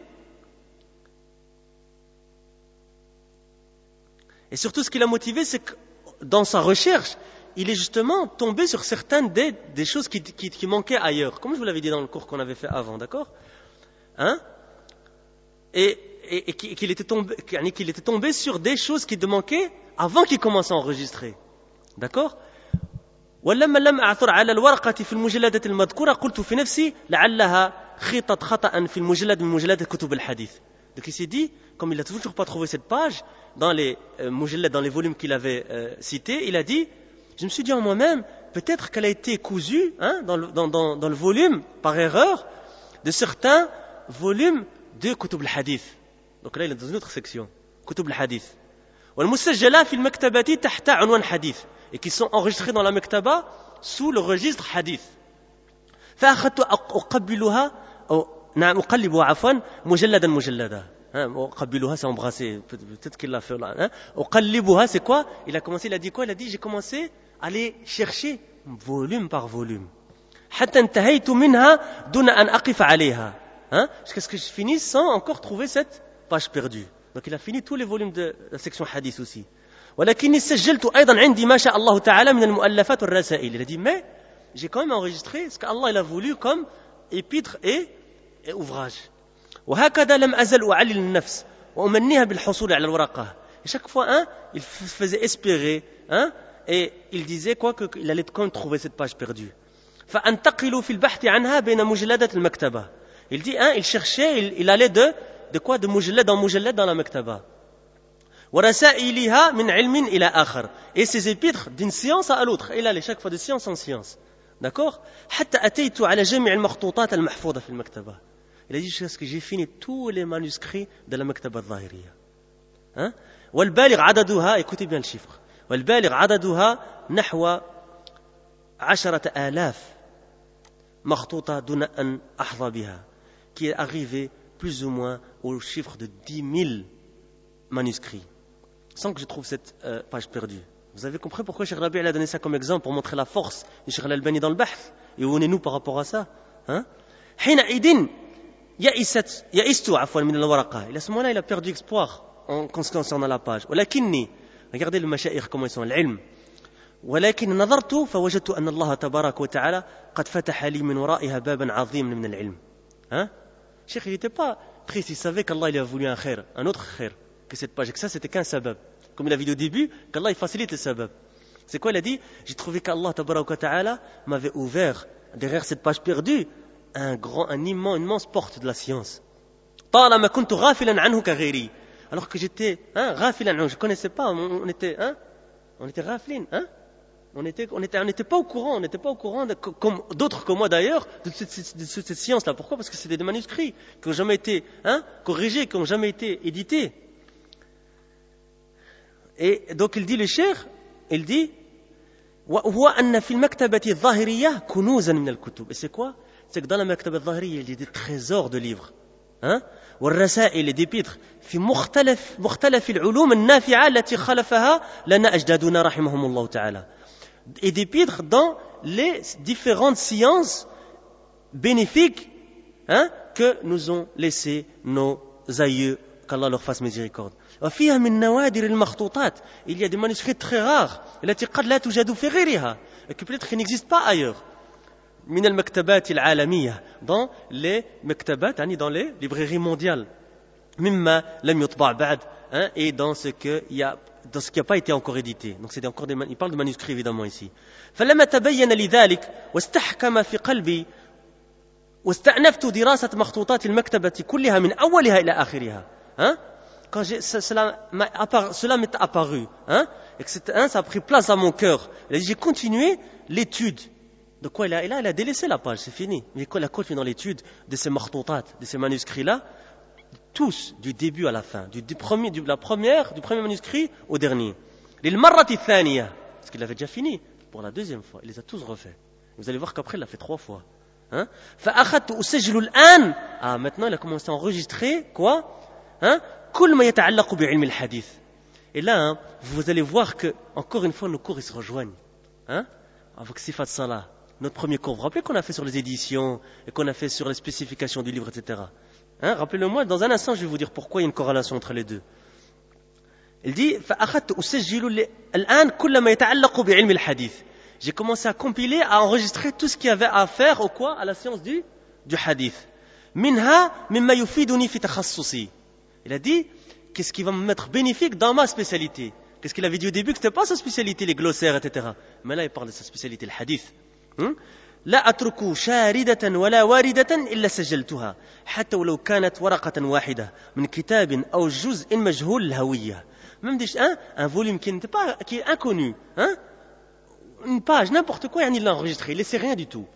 Et surtout, ce qui l'a motivé, c'est que dans sa recherche, il est justement tombé sur certaines des, des choses qui, qui, qui manquaient ailleurs, comme je vous l'avais dit dans le cours qu'on avait fait avant, d'accord? Hein? Et, et, et qu'il était tombé, qu'il était tombé sur des choses qui manquaient avant qu'il commence à enregistrer. D'accord? ولما لم أعثر على الورقة في المجلدات المذكورة قلت في نفسي لعلها خطت خطأ في المجلد من مجلدات كتب الحديث. Donc il s'est dit, comme il n'a toujours pas trouvé cette page dans les euh, mujallad, dans les volumes qu'il avait euh, cités, il a dit, je me suis dit en moi-même, peut-être qu'elle a été cousue, hein, dans, le, dans, dans, dans le volume par erreur de certains volumes de Kutub al-Hadith. Donc là, il est dans une autre section. Kutub al-Hadith. والمسجلة في المكتبة تحت عنوان حديث. Et qui sont enregistrés dans la Mektaba sous le registre Hadith. فأخذت أقبلها أو نعم أقلبها عفوا مجلدا مجلدا. أقبلها c'est embrasser. Peut-être qu'il l'a fait là. أقلبها c'est quoi? Il a commencé, il a dit quoi? Il a dit j'ai commencé à aller chercher volume par volume. حتى انتهيت منها دون أن أقف عليها. Hein? Jusqu'à ce que je finisse sans encore trouver cette page perdue. Donc il a fini tous les volumes de la section hadith aussi. ولكني سجلت أيضا عندي ما شاء الله تعالى من المؤلفات والرسائل. Il a dit mais j'ai quand même enregistré ce qu'Allah il a voulu comme épîtres et, et ouvrages. وهكذا لم أزل أعلل النفس وأمنيها بالحصول على الورقة. Et chaque fois hein, il faisait espérer hein, et il disait quoi qu'il allait quand même trouver cette page perdue. فأنتقل في البحث عنها بين مجلدات المكتبة. Il dit, hein, il cherchait, il, il allait de, de quoi? De mujallad en mujallad dans la Mektaba. وَرَسَائِلِهَا مِنْ عِلْمٍ إِلَى آخَرٍ. Et ses épîtres d'une science à l'autre. Il allait chaque fois de science en science. D'accord? حتى أتيت على جميع المخطوطات المحفوظة في المكتبة. Il a dit jusqu'à ce que j'ai fini tous les manuscrits de la Mektaba al-Zahiriyya. Hein? والبالغ عددها, écoutez bien le chiffre. والبالغ عددها نحو عشرة آلاف مخطوطة دون أن أحظى بها. Qui est arrivé plus ou moins au chiffre de dix mille manuscrits, sans que je trouve cette euh, page perdue. Vous avez compris pourquoi Cheikh Rabi' a donné ça comme exemple pour montrer la force de Cheikh Al-Albani dans le bahth? Et où on est nous par rapport à ça? Hein? حينئذ يئست يئست عفوا من الورقة. Et à ce moment-là, il a perdu espoir en concernant la page. ولكني, regardez le mashayikh comment ils sont, العلم. ولكن نظرت فوجدت أن الله تبارك وتعالى قد فتح لي من ورائها بابا عظيما من العلم. Hein? Cheikh, il n'était pas triste, il savait qu'Allah il a voulu un khair, un autre khair, que cette page, que ça c'était qu'un sabab. Comme il a dit au début, qu'Allah il facilite le sabab. C'est quoi il a dit? J'ai trouvé qu'Allah tabaraka wa ta'ala m'avait ouvert derrière cette page perdue un grand, un immense, une immense porte de la science. طالما كنت غافلا عنه كغيري. Alors que j'étais, hein, غافلا عنه, je connaissais pas, on, on était, hein, on était غافلين, hein. On n'était on était, on était pas au courant, on n'était pas au courant, de, comme d'autres que moi d'ailleurs, de cette, de cette science-là. Pourquoi? Parce que c'était des manuscrits qui n'ont jamais été hein, corrigés, qui n'ont jamais été édités. Et donc il dit le cheikh, il dit وهو أن في المكتبة الظاهرية كنوزا من الكتب. Et c'est quoi? C'est que dans la مكتبة الظاهرية il y a des trésors de livres. Hein? والرسائل des épîtres في مختلف مختلف العلوم النافعة التي خلفها لنا أجدادنا رحمهم الله تعالى. Et d'épîtres dans les différentes sciences bénéfiques hein, que nous ont laissé nos aïeux, qu'Allah leur fasse miséricorde. وفيها من نوادر المخطوطات, il y a des manuscrits très rares التي قد لا توجد في غيرها, et qui peut-être n'existent pas ailleurs. من المكتبات العالمية, dans les مكتبات, يعني dans les librairies mondiales. مما لم يطبع بعد, hein, et dans ce que il y a dans ce qui n'a pas été encore édité. Donc c'est encore des, il parle de manuscrits évidemment ici. فلما تبين لذلك واستحكم في قلبي واستأنفت دراسة مخطوطات المكتبة كلها من أولها إلى آخرها. Hein? Quand j'ai, cela, m'a apparu, cela m'est apparu, hein? Et que c'est, hein, ça a pris place à mon cœur. Et j'ai continué l'étude. De quoi il a, il a, il a délaissé la page, c'est fini. Mais quand il a continué dans l'étude de ces makhtoutat, de ces manuscrits-là, tous, du début à la fin, du, du premier, du, la première, du premier manuscrit au dernier. للمرة الثانية, parce qu'il avait déjà fini pour la deuxième fois, il les a tous refaits. Vous allez voir qu'après il l'a fait trois fois. Hein? فأخذت أسجل الآن. Ah, maintenant il a commencé à enregistrer quoi? Hein? كل ما يتعلق بعلم الحديث. Et là, hein, vous allez voir que encore une fois nos cours ils se rejoignent. Hein? Avec Sifat Salah, notre premier cours. Vous vous rappelez qu'on a fait sur les éditions et qu'on a fait sur les spécifications du livre, et cetera. Hein, rappelez-le-moi, dans un instant, je vais vous dire pourquoi il y a une corrélation entre les deux. Il dit فأخذت أسجل الآن كل ما يتعلق بعلم الحديث. J'ai commencé à compiler, à enregistrer tout ce qu'il y avait à faire au quoi, à la science du du hadith. منها مما يفيدني في تخصصي. Il a dit qu'est-ce qui va me mettre bénéfique dans ma spécialité. Qu'est-ce qu'il avait dit au début que c'était pas sa spécialité les glossaires, et cetera. Mais là il parle de sa spécialité le hadith. Hein? لا أترك شاردة ولا واردة إلا سجلتها حتى ولو كانت ورقة واحدة من كتاب أو جزء مجهول الهوية. Même des, hein, un volume qui n'était pas, qui est inconnu, hein, une page, n'importe quoi, يعني il l'a enregistré, il laissait rien du tout.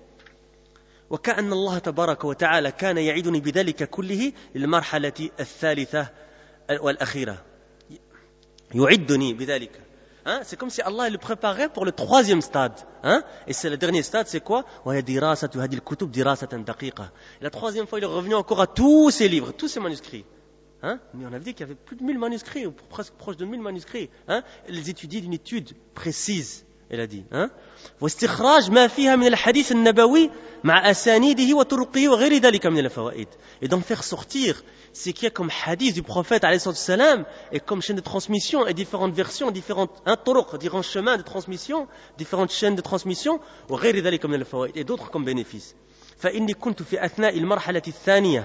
وكأن الله تبارك وتعالى كان يعيدني بذلك كله للمرحلة الثالثة والأخيرة. يعدني بذلك. Hein, c'est comme si Allah le préparait pour le troisième stade. Hein? Et c'est le dernier stade, c'est quoi? La troisième fois, il est revenu encore à tous ses livres, tous ses manuscrits. Hein? Mais on avait dit qu'il y avait plus de mille manuscrits, ou presque proche de mille manuscrits. Hein? Il les étudiait d'une étude précise, il a dit. Hein? واستخراج ما فيها من الحديث النبوي مع أسانيده وطرقه وغير ذلك من الفوائد. Et d'en faire sortir ce qu'il y a comme hadith du prophète alayhi salam et comme chaîne de transmission et différentes versions, différentes hein, turuq, différents chemins de transmission, différentes chaînes de transmission وغير ذلك من الفوائد et d'autres comme bénéfices. فإني كنت في أثناء المرحلة الثانية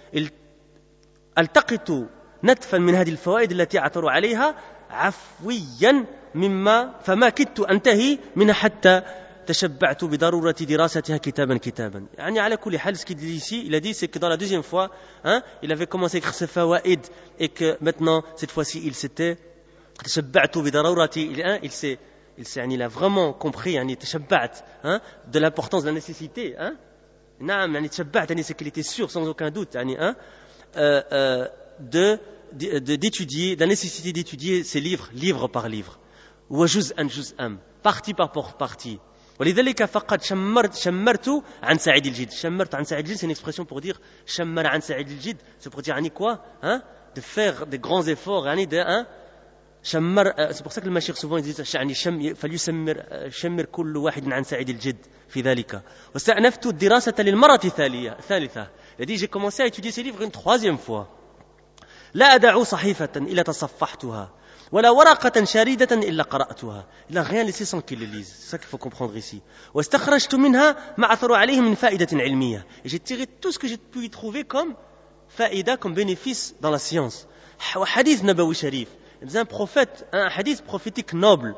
التقط نتفا من هذه الفوائد التي أعثر عليها عفويا مما فما كدت أنتهي منها حتى تشبعت بضرورة دراستها كتابا كتابا. يعني على كل حال ce qu'il dit ici, il a dit c'est que dans la deuxième fois, hein, il avait commencé à écrire ses fawaïd et que maintenant cette fois-ci il s'était تشبعت بضرورة, il, hein, il s'est il s'est il a vraiment compris يعني تشبعت, hein, de l'importance de la nécessité, hein. نعم يعني تشبعت يعني c'est qu'il était sûr sans aucun doute يعني, hein, euh, euh, de d'étudier, de la nécessité d'étudier ces livres, livre par livre. وجزءا جزءا, partie par partie. ولذلك فقد شمرت شمرت عن سعيد الجد. شمرت عن سعيد الجد, c'est une expression pour dire شمر عن سعيد الجد, c'est pour dire يعني quoi, hein, de faire des grands efforts, يعني de, hein, شمر, c'est pour ça que le mashayikh souvent ils disent يعني شم فليسمر شمر كل واحد عن سعيد الجد في ذلك. واستأنفت الدراسة للمرة الثانية الثالثة. Il a dit j'ai commencé à étudier ces livres une troisième fois. لا أدع صحيفة إلا تصفحتها ولا ورقة شاردة إلا قرأتها. Il n'a rien laissé sans qu'il le lise. C'est ça qu'il faut comprendre ici. واستخرجت منها ما عثر عليه من فائدة علمية. Et j'ai tiré tout ce que j'ai pu y trouver comme faïda, comme bénéfice dans la science. وحديث نبوي شريف. C'est un prophète, un hadith prophétique noble.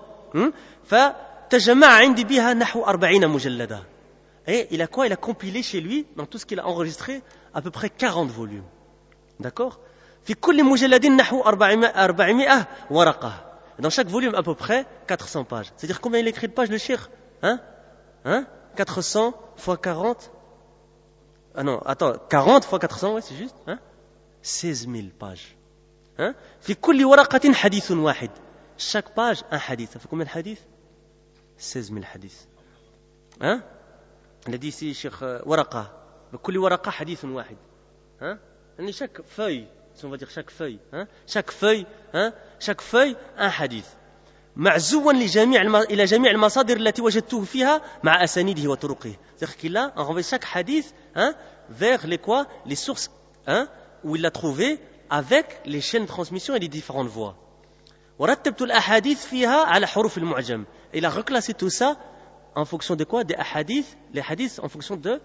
فتجمع عندي بها نحو أربعين مجلدة. Et il a quoi? Il a compilé chez lui, dans tout ce qu'il a enregistré, à peu près quarante volumes. D'accord? في كل مجلد نحو أربعمائة ورقة. Dans chaque volume à peu près quatre cents pages. C'est-à-dire combien il écrit de pages le cheikh? Hein? Hein? quatre cents fois quarante. Ah non, attends, quarante fois quatre cents, ouais, c'est juste, hein? seize mille pages. Hein? في كل ورقة حديث واحد. Chaque page un hadith. Ça fait combien de hadiths? seize mille hadiths. Hein? Il a dit ici cheikh ورقة. كل ورقة حديث واحد. Hein? يعني chaque feuille, si on va dire chaque feuille, hein, chaque feuille, hein, chaque feuille un hadith. معزوا لجميع الم... إلى جميع المصادر التي وجدته فيها مع أسانيده وطرقه. C'est-à-dire qu'il a envoyé chaque hadith, hein, vers les quoi, les sources, hein, où il l'a trouvé avec les chaînes de transmission et les différentes voies. ورتبت الأحاديث فيها على حروف المعجم. Il a reclassé tout ça en fonction de quoi? Des hadiths, les hadiths en fonction de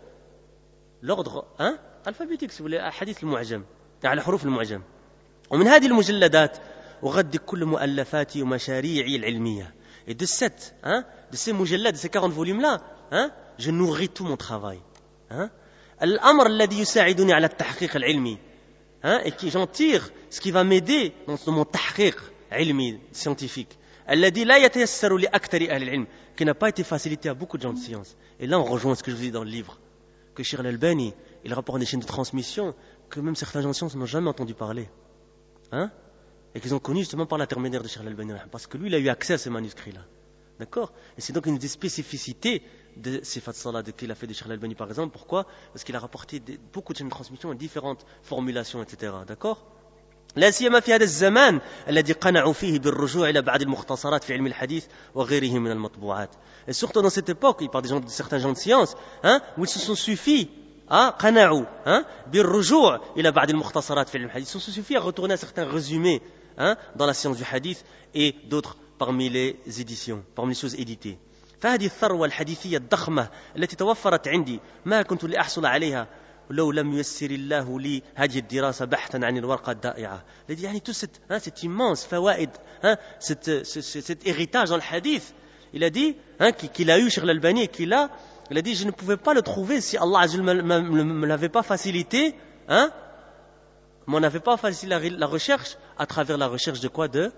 l'ordre hein? alphabétique, si vous voulez, hadith المعجم على حروف المعجم. ومن هذه المجلدات أغذي كل مؤلفاتي ومشاريعي العلمية. Et de cette, hein, de ces mujallad, de ces quarante volumes-là, hein, je nourris tout mon travail. Hein? الأمر الذي يساعدني على التحقيق العلمي. Hein, et qui j'en tire ce qui va m'aider dans, dans mon tahqiq ilmi scientifique. الذي لا يتيسر لأكثر أهل العلم, qui n'a pas été facilité à beaucoup de gens de science. Et là on rejoint ce que je vous dis dans le livre, que Cheikh Al-Albani, il rapporte des chaînes de transmission que même certains gens de science n'ont jamais entendu parler. Hein? Et qu'ils ont connu justement par l'intermédiaire de Cheikh Al-Albani, parce que lui il a eu accès à ces manuscrits-là. D'accord? Et c'est donc une des spécificités de Sifat Salat qu'il a fait de Cheikh Al-Albani par exemple. Pourquoi? Parce qu'il a rapporté des, beaucoup de chaînes de transmission et différentes formulations, et cetera. D'accord? لا سيما في هذا الزمان الذي قنعوا فيه بالرجوع إلى بعض المختصرات في علم الحديث وغيره من المطبوعات. Et surtout dans cette époque, il parle des gens, de certains gens de science, hein, où ils se sont suffis, hein, قنعوا, hein, بالرجوع إلى بعض المختصرات في علم الحديث. Ils se sont suffis à retourner à certains résumés, hein, dans la science du hadith et d'autres parmi les éditions, parmi les choses éditées. فهذه الثروة الحديثية الضخمة التي توفرت عندي ما كنت لأحصل عليها لو لم ييسر الله لي هذه الدراسة بحثا عن الورقة الضائعة. يعني tout cet, hein, cet immense فوائد, hein, cet, cet, cet héritage dans le hadith, il a dit, hein, qu'il a eu Cheikh Al-Albani, qu'il a, il a dit, je ne pouvais pas le trouver si Allah Azza wa Jalla ne me l'avait pas facilité, hein, m'en avait pas facilité la, la recherche à travers la recherche de quoi? De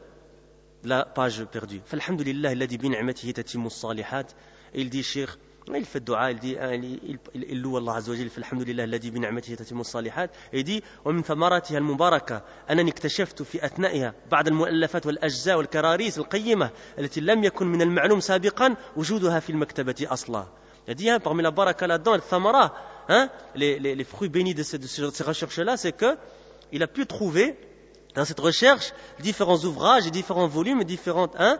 la page perdue. Falhamdulillah alladhi bi ni'matihi tatimmu as-salihat. Il dit Cheikh, il fait dua, il dit, il, il, il loue Allah Azza wa Jalla, falhamdulillah alladhi bi ni'matihi tatimmu as-salihat. Il dit ومن ثمراتها المباركة أنني اكتشفت في أثنائها بعض المؤلفات والأجزاء والكراريس القيمة التي لم يكن من المعلوم سابقا وجودها في المكتبة أصلا. Il dit, hein, parmi la baraka là-dedans, le thamara, hein, les, les, les fruits bénis de ces, de ces recherches-là, c'est que il a pu trouver dans cette recherche différents ouvrages et différents volumes et différentes, hein,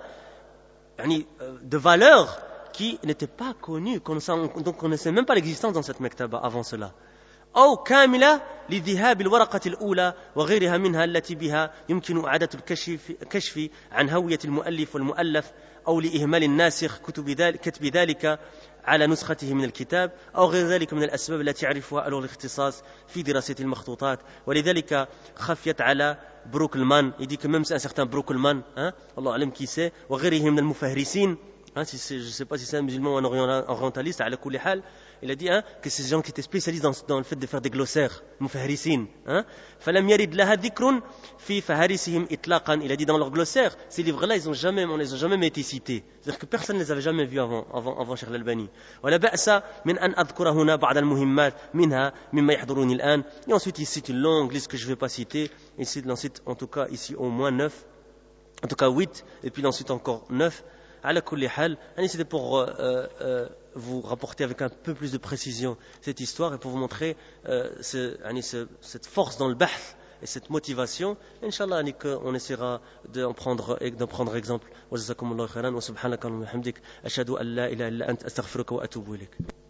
de valeurs qui n'étaient pas connues, donc on ne sait même pas l'existence dans cette mektaba avant cela. أو كاملة لذهاب الورقة الأولى وغيرها منها التي بها يمكن إعادة الكشف كشف عن هوية المؤلف والمؤلف أو لإهمال الناسخ كتب ذلك كتب ذلك على نسخته من الكتاب أو غير ذلك من الأسباب التي يعرفها أهل الاختصاص في دراسة المخطوطات. ولذلك خفيت على بروكلمان, il dit que même c'est un certain Brookleman, hein, Allah alam qui c'est, وغيره من المفهرسين, hein, si c'est, je ne sais pas si c'est un musulman ou un orientaliste, على كل حال, il a dit, hein, que ces gens qui étaient spécialistes dans, dans le fait de faire des glossaires, مفهرسين, hein, فلم يرد لها ذكر في فهارسهم إطلاقا. Il a dit dans leur glossaire, ces livres-là, ils ont jamais, on les a jamais été cités. C'est-à-dire que personne ne les avait jamais vus avant, avant, avant Cheikh Al-Albani. ولا بأس من أن أذكر هنا بعض المهمات منها مما يحضرني الآن. Et ensuite, il cite une longue liste que je ne vais pas citer. Il cite en tout cas ici au moins neuf, en tout cas huit, et puis ensuite encore neuf. على كل حال, c'était pour euh, euh, vous rapporter avec un peu plus de précision cette histoire et pour vous montrer euh, ce, ce, cette force dans le bahth et cette motivation. Inch'Allah, on essaiera d'en prendre, d'en prendre exemple. Wa jazakumullahu khairan wa subhanaka wa bihamdik ashhadu an la ilaha illa anta astaghfiruka wa atubu ilayk.